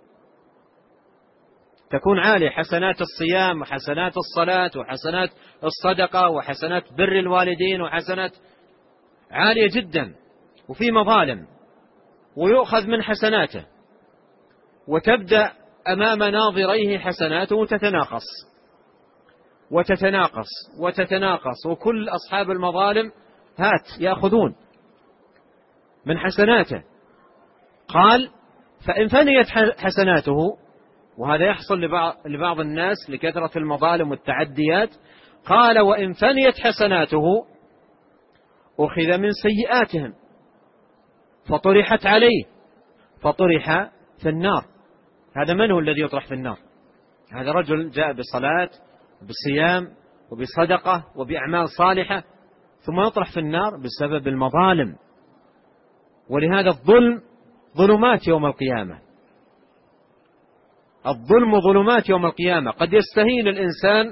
تكون عالية، حسنات الصيام وحسنات الصلاة وحسنات الصدقة وحسنات بر الوالدين وحسنات عالية جدا، وفي مظالم، ويؤخذ من حسناته، وتبدأ أمام ناظريه حسناته تتناقص وتتناقص وتتناقص، وكل أصحاب المظالم هات يأخذون من حسناته. قال: فإن فنيت حسناته، وهذا يحصل لبعض الناس لكثرة المظالم والتعديات، قال: وإن فنيت حسناته أخذ من سيئاتهم فطرحت عليه فطرح في النار. هذا من هو الذي يطرح في النار؟ هذا رجل جاء بصلاة بصيام وبصدقة وبأعمال صالحة، ثم يطرح في النار بسبب المظالم. ولهذا الظلم ظلمات يوم القيامة، الظلم ظلمات يوم القيامة. قد يستهين الإنسان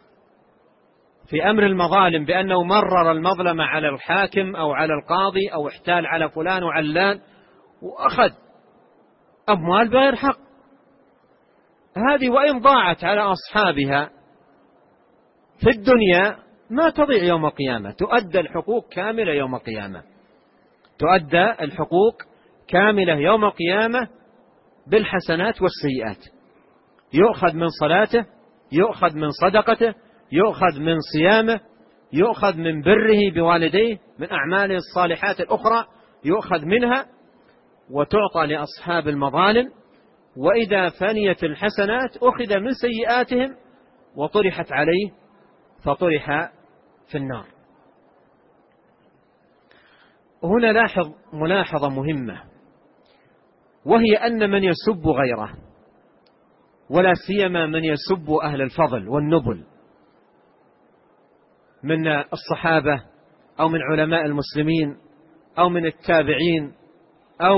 في أمر المظالم بأنه مرر المظلمة على الحاكم أو على القاضي أو احتال على فلان وعلان وأخذ أموال بغير حق. هذه وإن ضاعت على أصحابها في الدنيا ما تضيع يوم القيامة، تؤدى الحقوق كاملة يوم القيامة، تؤدى الحقوق كاملة يوم القيامة بالحسنات والسيئات. يؤخذ من صلاته، يؤخذ من صدقته، يؤخذ من صيامه، يؤخذ من بره بوالديه، من أعماله الصالحات الأخرى يؤخذ منها وتعطى لأصحاب المظالم. وإذا فنيت الحسنات أخذ من سيئاتهم وطرحت عليه فطرح في النار. هنا لاحظ ملاحظة مهمة، وهي أن من يسب غيره، ولا سيما من يسب أهل الفضل والنبل من الصحابة أو من علماء المسلمين أو من التابعين أو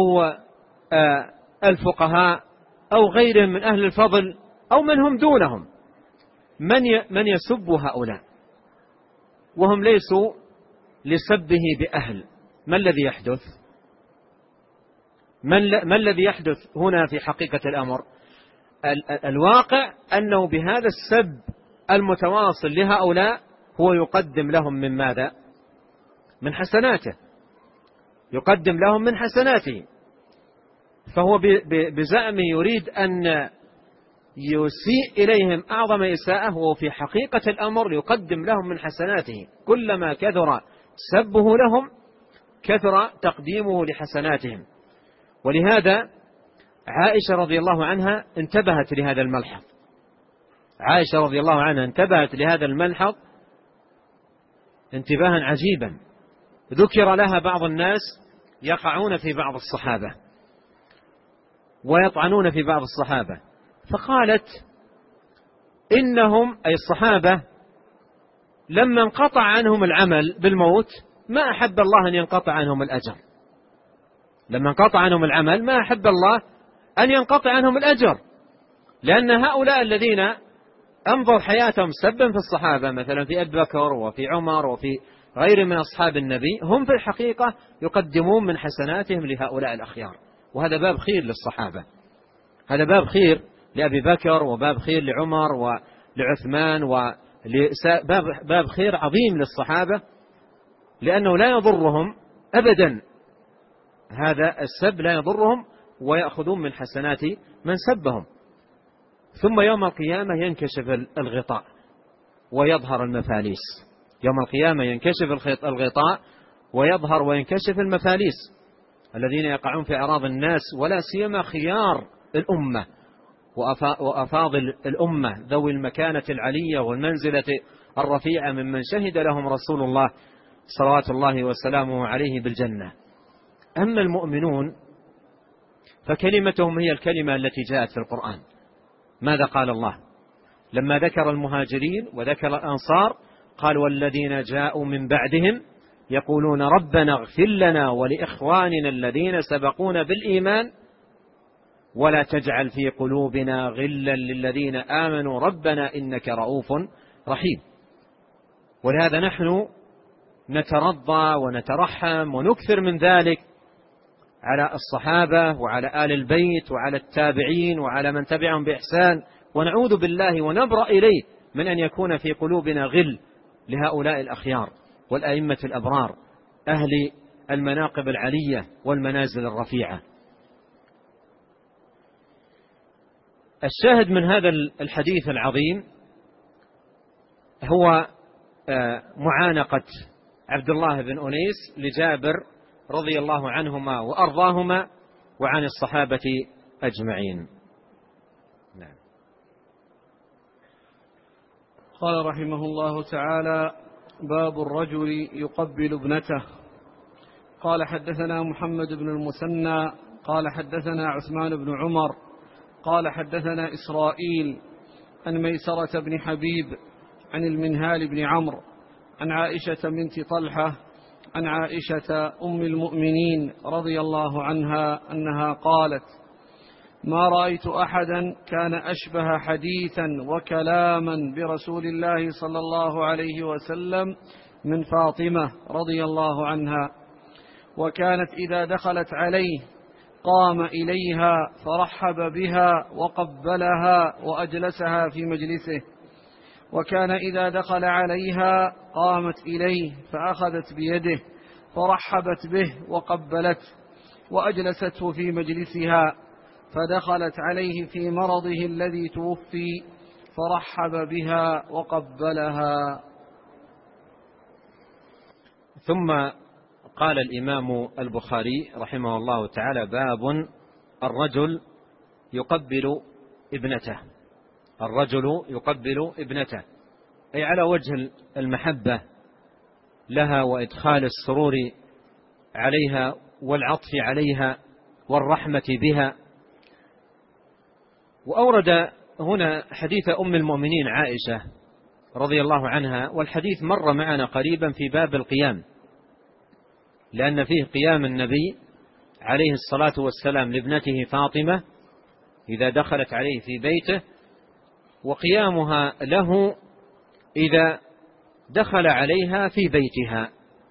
الفقهاء أو غيرهم من أهل الفضل أو من هم دونهم، من يسب هؤلاء وهم ليسوا لسبه بأهل، ما الذي يحدث؟ ما الذي يحدث هنا في حقيقة الأمر؟ الواقع أنه بهذا السب المتواصل لهؤلاء هو يقدم لهم من ماذا؟ من حسناته، يقدم لهم من حسناته. فهو بزعمه يريد أن يسيء إليهم أعظم إساءة، وفي حقيقة الأمر يقدم لهم من حسناته. كلما كثر سبه لهم كثر تقديمه لحسناتهم. ولهذا عائشة رضي الله عنها انتبهت لهذا الملحظ، عائشة رضي الله عنها انتبهت لهذا الملحظ انتباها عجيبا. ذكر لها بعض الناس يقعون في بعض الصحابة ويطعنون في بعض الصحابة، فقالت: إنهم أي الصحابة لما انقطع عنهم العمل بالموت ما أحب الله أن ينقطع عنهم الأجر. لما انقطع عنهم العمل ما أحب الله أن ينقطع عنهم الأجر، لأن هؤلاء الذين أمضوا حياتهم سبا في الصحابة، مثلا في أبي بكر وفي عمر وفي غير من أصحاب النبي هم في الحقيقة يقدمون من حسناتهم لهؤلاء الأخيار. وهذا باب خير للصحابة، هذا باب خير لأبي بكر، وباب خير لعمر ولعثمان، باب خير عظيم للصحابة، لأنه لا يضرهم أبدا هذا السب، لا يضرهم، ويأخذون من حسنات من سبهم. ثم يوم القيامة ينكشف الغطاء ويظهر المفاليس، يوم القيامة ينكشف الغطاء ويظهر وينكشف المفاليس الذين يقعون في أعراض الناس، ولا سيما خيار الأمة وأفاضل الأمة ذوي المكانة العلية والمنزلة الرفيعة ممن شهد لهم رسول الله صلوات الله وسلامه عليه بالجنة. أما المؤمنون فكلمتهم هي الكلمة التي جاءت في القرآن. ماذا قال الله لما ذكر المهاجرين وذكر الأنصار؟ قال والذين جاءوا من بعدهم يقولون ربنا اغفر لنا ولإخواننا الذين سبقونا بالإيمان ولا تجعل في قلوبنا غلا للذين آمنوا ربنا إنك رؤوف رحيم. ولهذا نحن نترضى ونترحم ونكثر من ذلك على الصحابة وعلى آل البيت وعلى التابعين وعلى من تبعهم بإحسان، ونعوذ بالله ونبرأ إليه من أن يكون في قلوبنا غل لهؤلاء الأخيار والأئمة الأبرار أهل المناقب العلية والمنازل الرفيعة. الشاهد من هذا الحديث العظيم هو معانقة عبد الله بن أنيس لجابر رضي الله عنهما وأرضاهما وعن الصحابة أجمعين. نعم. قال رحمه الله تعالى: باب الرجل يقبل ابنته. قال حدثنا محمد بن المثنى قال حدثنا عثمان بن عمر قال حدثنا إسرائيل عن ميسرة بن حبيب عن المنهال بن عمرو عن عائشة بنت طلحة عن عائشة أم المؤمنين رضي الله عنها أنها قالت: ما رأيت أحدا كان أشبه حديثا وكلاما برسول الله صلى الله عليه وسلم من فاطمة رضي الله عنها، وكانت إذا دخلت عليه قام إليها فرحب بها وقبلها وأجلسها في مجلسه، وكان إذا دخل عليها قامت إليه فأخذت بيده فرحبت به وقبلته وأجلسته في مجلسها، فدخلت عليه في مرضه الذي توفي فرحب بها وقبلها. ثم قال الإمام البخاري رحمه الله تعالى: باب الرجل يقبل ابنته. الرجل يقبل ابنته أي على وجه المحبة لها وإدخال السرور عليها والعطف عليها والرحمة بها. وأورد هنا حديث أم المؤمنين عائشة رضي الله عنها، والحديث مر معنا قريبا في باب القيام، لأن فيه قيام النبي عليه الصلاة والسلام لابنته فاطمة إذا دخلت عليه في بيته، وقيامها له إذا دخل عليها في بيتها.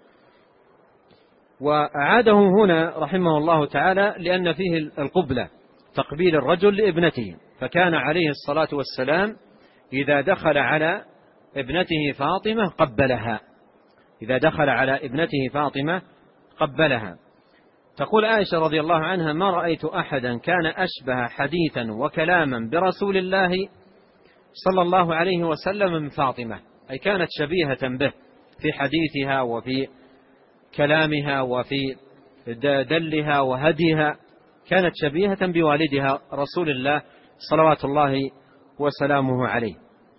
وأعاده هنا رحمه الله تعالى لأن فيه القبلة، تقبيل الرجل لابنته، فكان عليه الصلاة والسلام إذا دخل على ابنته فاطمة قبلها، إذا دخل على ابنته فاطمة قبلها. تقول عائشة رضي الله عنها: ما رأيت أحدا كان أشبه حديثا وكلاما برسول الله صلى الله عليه وسلم من فاطمة، أي كانت شبيهة به في حديثها وفي كلامها وفي دلها وهديها، كانت شبيهة بوالدها رسول الله صلوات الله وسلامه عليه.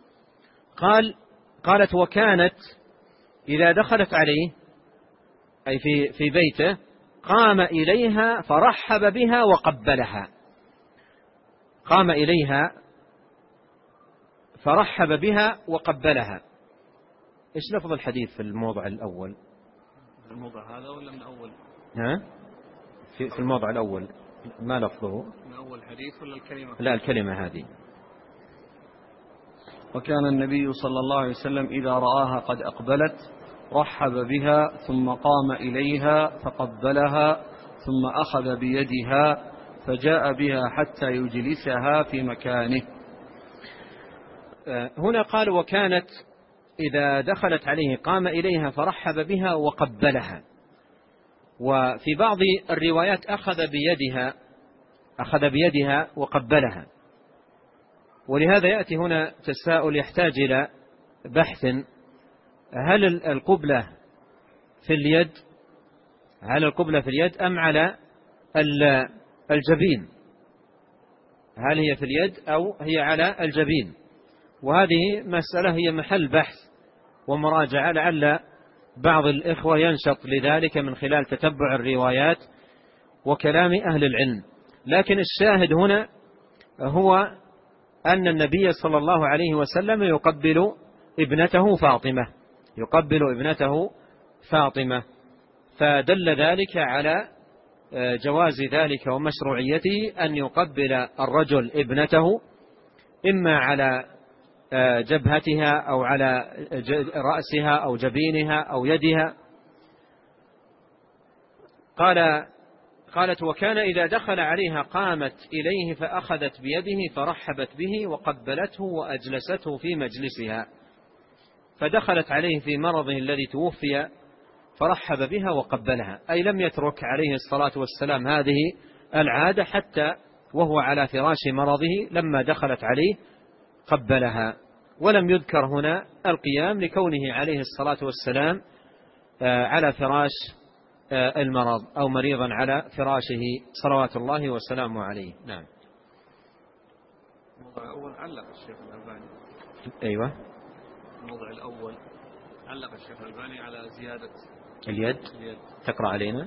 قالت: وكانت إذا دخلت عليه أي في بيته قام إليها فرحب بها وقبلها. قام إليها فرحب بها وقبلها. إيش لفظ الحديث في الموضع الأول؟ الموضع هذا ولا من أول؟ في الموضع الأول ما لفظه؟ من أول حديث ولا الكلمة؟ لا، الكلمة هذه. وكان النبي صلى الله عليه وسلم إذا رآها قد أقبلت رحب بها ثم قام إليها فقبلها ثم أخذ بيدها فجاء بها حتى يجلسها في مكانه. هنا قال وكانت إذا دخلت عليه قام إليها فرحب بها وقبلها، وفي بعض الروايات أخذ بيدها وقبلها. ولهذا يأتي هنا تساؤل يحتاج إلى بحث: هل القبلة في اليد أم على الجبين؟ هل هي في اليد أو هي على الجبين؟ وهذه مسألة هي محل بحث ومراجعة، لعل بعض الإخوة ينشط لذلك من خلال تتبع الروايات وكلام أهل العلم. لكن الشاهد هنا هو أن النبي صلى الله عليه وسلم يقبل ابنته فاطمة، فدل ذلك على جواز ذلك ومشروعيته أن يقبل الرجل ابنته إما على جبهتها أو على رأسها أو جبينها أو يدها. قالت وكان إذا دخل عليها قامت إليه فأخذت بيده فرحبت به وقبلته وأجلسته في مجلسها، فدخلت عليه في مرضه الذي توفي فرحب بها وقبلها، أي لم يترك عليه الصلاة والسلام هذه العادة حتى وهو على فراش مرضه، لما دخلت عليه قبلها. ولم يذكر هنا القيام لكونه عليه الصلاة والسلام على فراش المرض أو مريضا على فراشه صلوات الله وسلامه عليه. نعم. الموضع الأول علق الشيخ الألباني. أيوة. الموضع الأول علق الشيخ الألباني على زيادة اليد. تقرأ علينا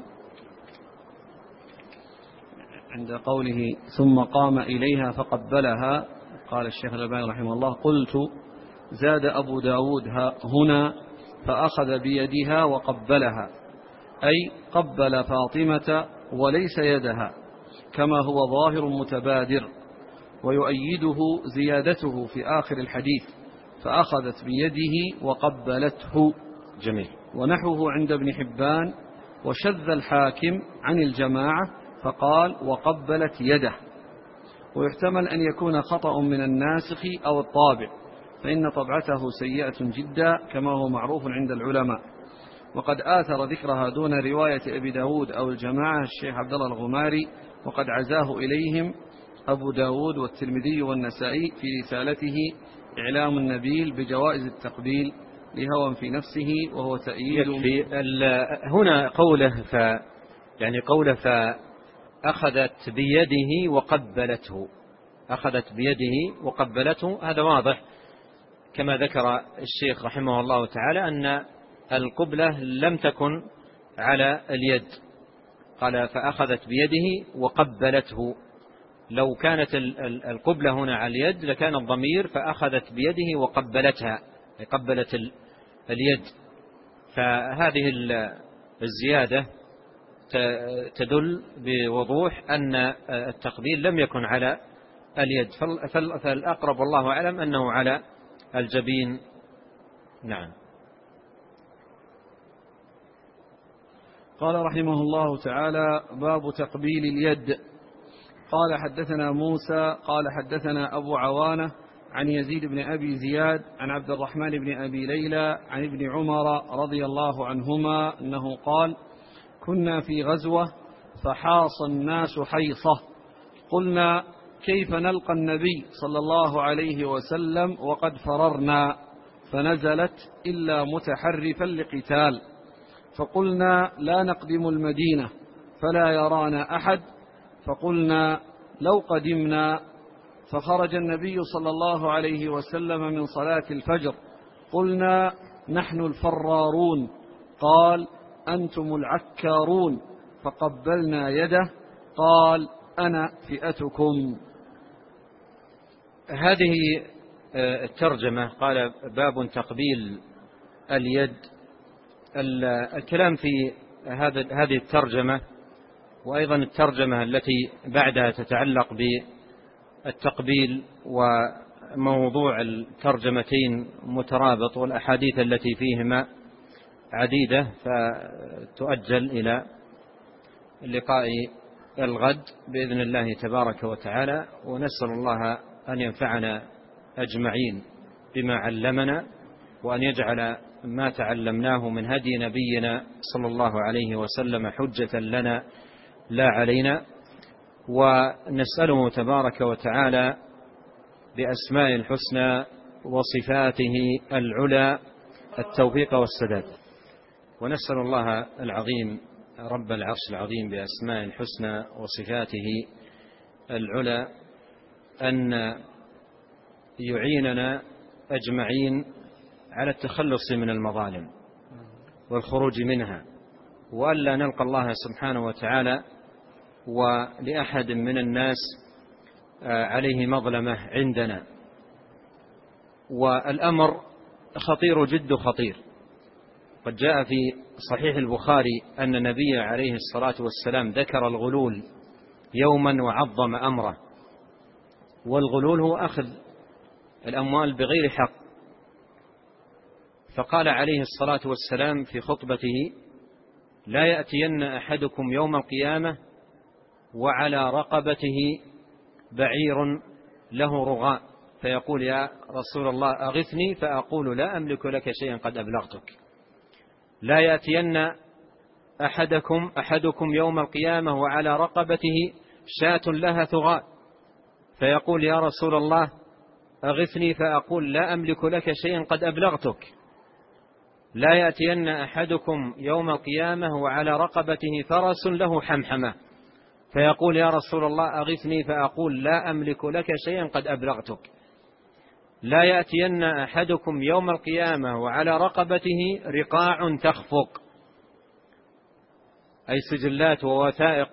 عند قوله ثم قام إليها فقبلها. قال الشيخ الألباني رحمه الله: قلت زاد أبو داود هنا فأخذ بيدها وقبلها، أي قبل فاطمة وليس يدها، كما هو ظاهر متبادر، ويؤيده زيادته في آخر الحديث فأخذت بيده وقبلته. جميل. ونحوه عند ابن حبان، وشذ الحاكم عن الجماعة فقال وقبلت يده. ويحتمل أن يكون خطأ من الناسخ أو الطابع، فإن طبعته سيئة جدا كما هو معروف عند العلماء، وقد آثر ذكرها دون رواية أبي داود أو الجماعة الشيخ عبد الله الغماري، وقد عزاه إليهم أبو داود والترمذي والنسائي في رسالته إعلام النبيل بجوائز التقبيل لهوى في نفسه، وهو تأييد. هنا قوله فأخذت بيده وقبلته، هذا واضح كما ذكر الشيخ رحمه الله تعالى أن القبلة لم تكن على اليد، قال فأخذت بيده وقبلته. لو كانت القبلة هنا على اليد لكان الضمير فأخذت بيده وقبلتها، قبلت اليد. فهذه الزيادة تدل بوضوح أن التقبيل لم يكن على اليد، فالأقرب والله أعلم أنه على الجبين. نعم. قال رحمه الله تعالى: باب تقبيل اليد. قال حدثنا موسى قال حدثنا أبو عوانة عن يزيد بن أبي زياد عن عبد الرحمن بن أبي ليلى عن ابن عمر رضي الله عنهما أنه قال: كنا في غزوة فحاص الناس حيصة، قلنا كيف نلقى النبي صلى الله عليه وسلم وقد فررنا، فنزلت إلا متحرفا لقتال، فقلنا لا نقدم المدينة فلا يرانا أحد، فقلنا لو قدمنا، فخرج النبي صلى الله عليه وسلم من صلاة الفجر، قلنا نحن الفرارون، قال أنتم العكارون، فقبلنا يده، قال أنا فئتكم. هذه الترجمة قال باب تقبيل اليد. الكلام في هذه الترجمة وأيضا الترجمة التي بعدها تتعلق بالتقبيل، وموضوع الترجمتين مترابط والأحاديث التي فيهما عديدة فتؤجل إلى اللقاء الغد بإذن الله تبارك وتعالى، ونسأل الله أن ينفعنا أجمعين بما علمنا، وأن يجعل ما تعلمناه من هدي نبينا صلى الله عليه وسلم حجة لنا لا علينا. ونسأله تبارك وتعالى بأسماء الحسنى وصفاته العلى التوفيق والسداد، ونسأل الله العظيم رب العرش العظيم بأسماء الحسنى وصفاته العلى أن يعيننا أجمعين على التخلص من المظالم والخروج منها، وألا نلقى الله سبحانه وتعالى ولأحد من الناس عليه مظلمة عندنا. والأمر خطير جد خطير. قد جاء في صحيح البخاري أن النبي عليه الصلاة والسلام ذكر الغلول يوما وعظم أمره، والغلول هو أخذ الأموال بغير حق، فقال عليه الصلاة والسلام في خطبته: لا يأتين أحدكم يوم القيامة وعلى رقبته بعير له رغاء، فيقول: يا رسول الله أغثني، فأقول: لا أملك لك شيئا قد أبلغتك. لا يأتين أحدكم يوم القيامة وعلى رقبته شاة لها ثغاء، فيقول: يا رسول الله أغثني، فأقول: لا أملك لك شيئا قد أبلغتك. لا يأتين أحدكم يوم القيامة وعلى رقبته فرس له حمحمة، فيقول: يا رسول الله أغثني، فأقول: لا أملك لك شيئا قد أبلغتك. لا يأتين أحدكم يوم القيامة وعلى رقبته رقاع تخفق، أي سجلات ووثائق،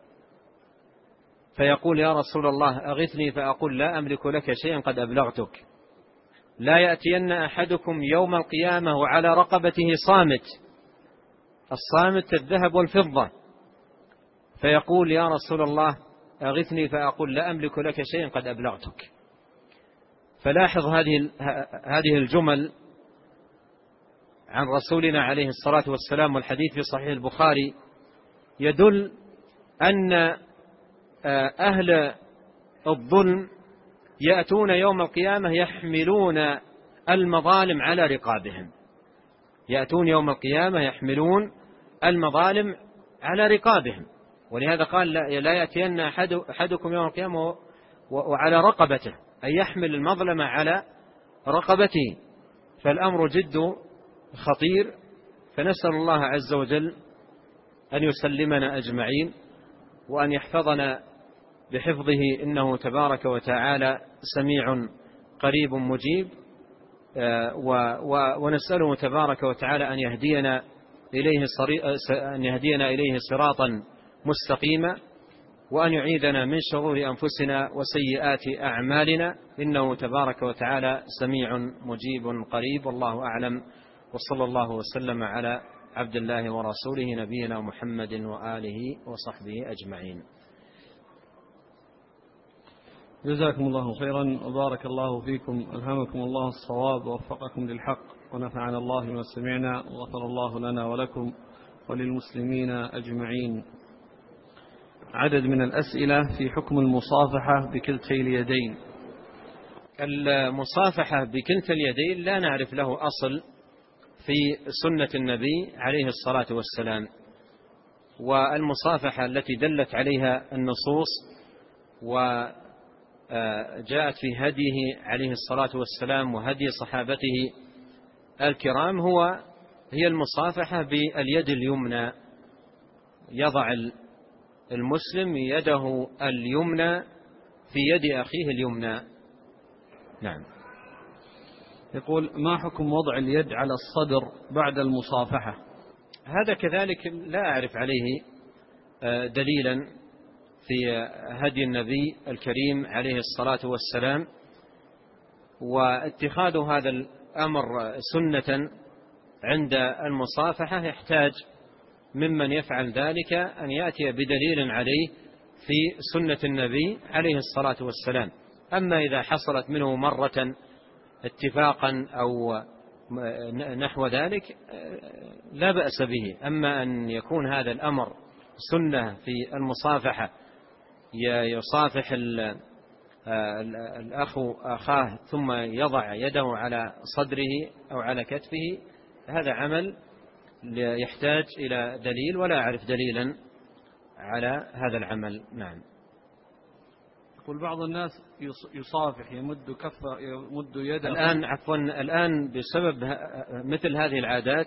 فيقول: يا رسول الله أغثني، فأقول: لا أملك لك شيئا قد أبلغتك. لا يأتين أحدكم يوم القيامة وعلى رقبته صامت، الصامت الذهب والفضة، فيقول: يا رسول الله أغثني، فأقول: لا أملك لك شيئا قد أبلغتك. فلاحظ هذه الجمل عن رسولنا عليه الصلاة والسلام، والحديث في صحيح البخاري يدل أن أهل الظلم يأتون يوم القيامة يحملون المظالم على رقابهم، يأتون يوم القيامة يحملون المظالم على رقابهم. ولهذا قال: لا يأتين أحدكم يوم القيامة وعلى رقبته، أي يحمل المظلمة على رقبته. فالأمر جد خطير، فنسأل الله عز وجل أن يسلمنا أجمعين، وأن يحفظنا بحفظه، إنه تبارك وتعالى سميع قريب مجيب. ونسأله تبارك وتعالى أن يهدينا إليه صراطا مستقيما، وأن يعيذنا من شرور أنفسنا وسيئات أعمالنا، إنه تبارك وتعالى سميع مجيب قريب. والله أعلم، وصلى الله وسلم على عبد الله ورسوله نبينا محمد وآله وصحبه أجمعين. جزاكم الله خيرا وبارك الله فيكم، ألهمكم الله الصواب ووفقكم للحق، ونفعنا الله بما سمعنا، وغفر الله لنا ولكم وللمسلمين أجمعين. عدد من الأسئلة في حكم المصافحة بكلتي اليدين. المصافحة بكلتا اليدين لا نعرف له أصل في سنة النبي عليه الصلاة والسلام، والمصافحة التي دلت عليها النصوص وجاءت في هديه عليه الصلاة والسلام وهدي صحابته الكرام هي المصافحة باليد اليمنى، يضع المسلم يده اليمنى في يد أخيه اليمنى. نعم. يقول: ما حكم وضع اليد على الصدر بعد المصافحة؟ هذا كذلك لا أعرف عليه دليلا في هدي النبي الكريم عليه الصلاة والسلام، واتخاذ هذا الأمر سنة عند المصافحة يحتاج ممن يفعل ذلك أن يأتي بدليل عليه في سنة النبي عليه الصلاة والسلام. أما إذا حصلت منه مرة اتفاقا أو نحو ذلك لا بأس به. أما أن يكون هذا الأمر سنة في المصافحة، يصافح الأخ أخاه ثم يضع يده على صدره أو على كتفه، هذا عمل يحتاج إلى دليل، ولا أعرف دليلا على هذا العمل. نعم. يقول بعض الناس يصافح، يمد يده. الآن بسبب مثل هذه العادات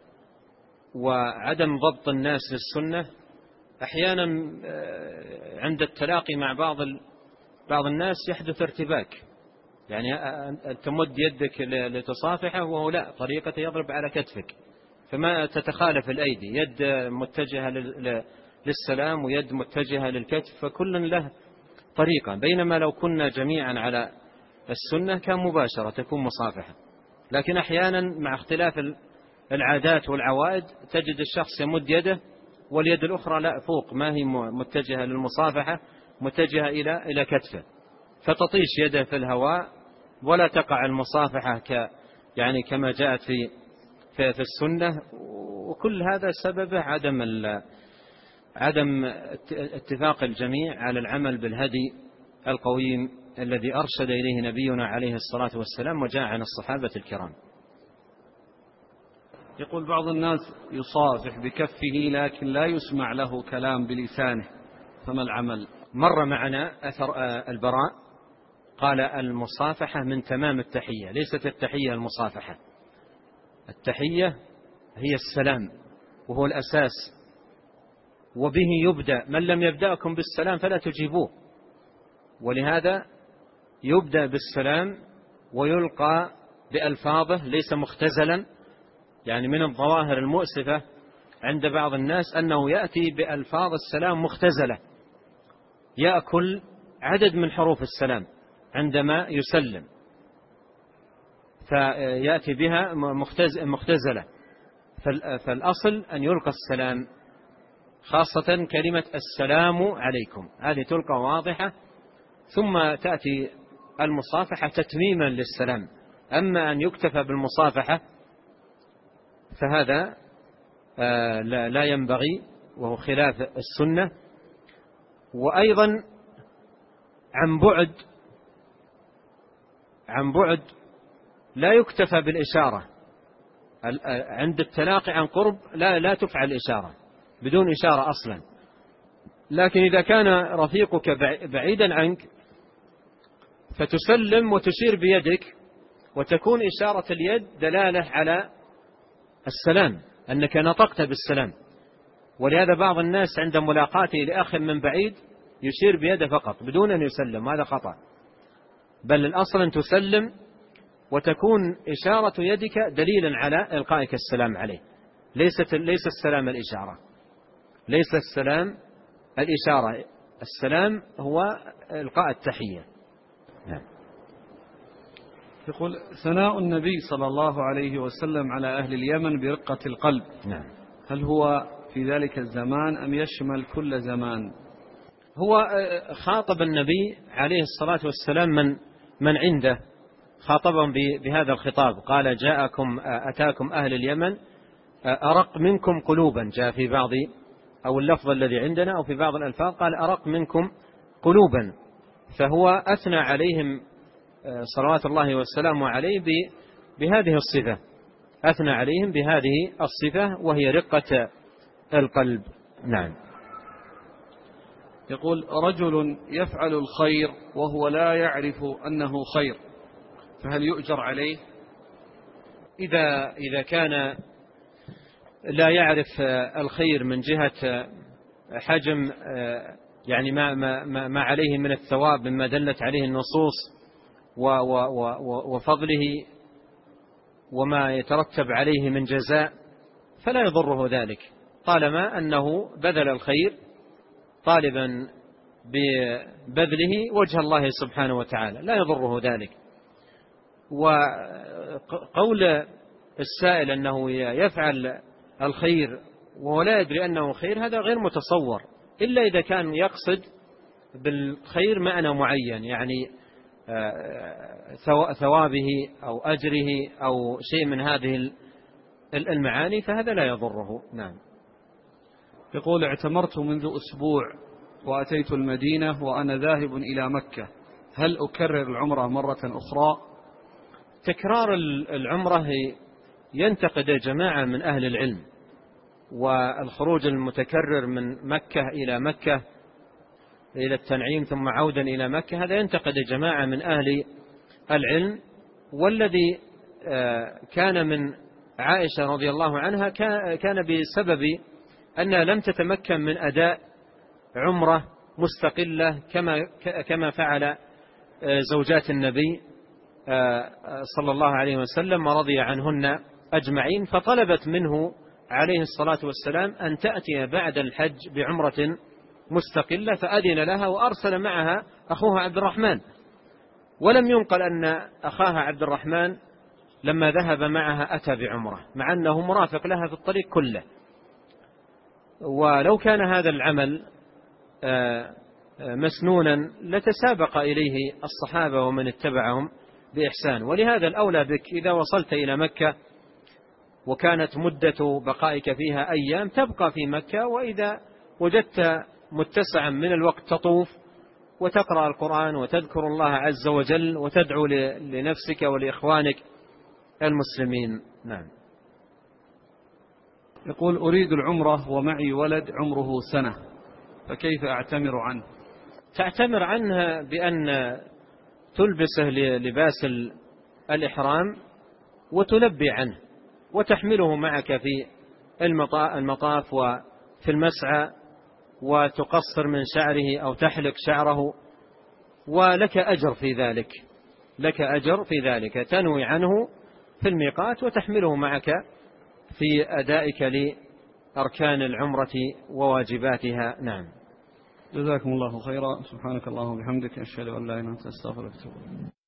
وعدم ضبط الناس للسنة، أحيانا عند التلاقي مع بعض الناس يحدث ارتباك، يعني تمد يدك لتصافحه وهو لا، طريقته يضرب على كتفك، فما تتخالف الأيدي، يد متجهة للسلام ويد متجهة للكتف، فكل له طريقة. بينما لو كنا جميعا على السنة كان مباشرة تكون مصافحة، لكن أحيانا مع اختلاف العادات والعوائد تجد الشخص يمد يده واليد الأخرى لا، فوق، ما هي متجهة للمصافحة، متجهة إلى كتفه، فتطيش يده في الهواء ولا تقع المصافحة يعني كما جاءت في السنة. وكل هذا سببه عدم اتفاق الجميع على العمل بالهدي القويم الذي أرشد إليه نبينا عليه الصلاة والسلام وجاء عن الصحابة الكرام. يقول بعض الناس يصافح بكفه لكن لا يسمع له كلام بلسانه، فما العمل؟ مر معنا أثر البراء قال المصافحة من تمام التحية، ليست التحية المصافحة، التحية هي السلام وهو الأساس، وبه يبدأ، من لم يبدأكم بالسلام فلا تجيبوه، ولهذا يبدأ بالسلام ويلقى بألفاظه ليس مختزلا. يعني من الظواهر المؤسفة عند بعض الناس أنه يأتي بألفاظ السلام مختزلة، يأكل عدد من حروف السلام عندما يسلم، فيأتي بها مختزلة. فالأصل أن يلقى السلام، خاصة كلمة السلام عليكم، هذه تلقى واضحة، ثم تأتي المصافحة تتميما للسلام. أما أن يكتفى بالمصافحة فهذا لا ينبغي، وهو خلاف السنة. وأيضا عن بعد لا يكتفى بالإشارة، عند التلاقي عن قرب لا تفعل إشارة، بدون إشارة أصلا. لكن إذا كان رفيقك بعيدا عنك فتسلم وتشير بيدك، وتكون إشارة اليد دلالة على السلام، أنك نطقت بالسلام. ولهذا بعض الناس عند ملاقاته لأخ من بعيد يشير بيده فقط بدون أن يسلم، هذا خطأ، بل الأصل أن تسلم وتكون إشارة يدك دليلا على إلقائك السلام عليه. ليس السلام الإشارة، ليس السلام الإشارة، السلام هو إلقاء التحية. نعم. يقول ثناء النبي صلى الله عليه وسلم على أهل اليمن برقة القلب، نعم، هل هو في ذلك الزمان أم يشمل كل زمان؟ هو خاطب النبي عليه الصلاة والسلام من عنده، خاطبهم بهذا الخطاب، قال أتاكم أهل اليمن أرق منكم قلوبا، جاء في بعض أو اللفظ الذي عندنا أو في بعض الألفاظ قال أرق منكم قلوبا، فهو أثنى عليهم صلوات الله والسلام عليه بهذه الصفة، أثنى عليهم بهذه الصفة وهي رقة القلب. نعم. يقول رجل يفعل الخير وهو لا يعرف أنه خير، فهل يؤجر عليه؟ إذا كان لا يعرف الخير من جهة حجم يعني ما عليه من الثواب مما دلت عليه النصوص وفضله وما يترتب عليه من جزاء، فلا يضره ذلك، طالما أنه بذل الخير طالبا ببذله وجه الله سبحانه وتعالى، لا يضره ذلك. وقول السائل أنه يفعل الخير وهو لا يدري أنه خير، هذا غير متصور، إلا إذا كان يقصد بالخير معنى معين، يعني ثوابه أو أجره أو شيء من هذه المعاني فهذا لا يضره. نعم. يقول: اعتمرت منذ أسبوع وأتيت المدينة وأنا ذاهب إلى مكة، هل أكرر العمرة مرة أخرى؟ تكرار العمرة ينتقد جماعة من أهل العلم، والخروج المتكرر من مكة إلى مكة إلى التنعيم ثم عودا إلى مكة هذا ينتقد جماعة من أهل العلم. والذي كان من عائشة رضي الله عنها كان بسبب أنها لم تتمكن من أداء عمرة مستقلة كما فعل زوجات النبي صلى الله عليه وسلم ورضي عنهن أجمعين، فطلبت منه عليه الصلاة والسلام أن تأتي بعد الحج بعمرة مستقلة، فأذن لها وأرسل معها أخوها عبد الرحمن. ولم ينقل أن أخاها عبد الرحمن لما ذهب معها أتى بعمرة، مع أنه مرافق لها في الطريق كله. ولو كان هذا العمل مسنونا لتسابق إليه الصحابة ومن اتبعهم بإحسان. ولهذا الأولى بك إذا وصلت إلى مكة وكانت مدة بقائك فيها أيام تبقى في مكة، وإذا وجدت متسعا من الوقت تطوف وتقرأ القرآن وتذكر الله عز وجل وتدعو لنفسك ولإخوانك المسلمين. نعم. يقول: أريد العمرة ومعي ولد عمره سنة، فكيف أعتمر عنه؟ تعتمر عنه بأن تلبسه لباس الإحرام وتلبي عنه وتحمله معك في المطاف وفي المسعى وتقصر من شعره أو تحلق شعره، ولك أجر في ذلك، لك أجر في ذلك، تنوي عنه في الميقات وتحمله معك في أدائك لأركان العمرة وواجباتها. نعم. جزاكم الله خيرا. سبحانك اللهم وبحمدك، أشهد أن لا إله إلا أنت، أستغفرك وأتوب إليك.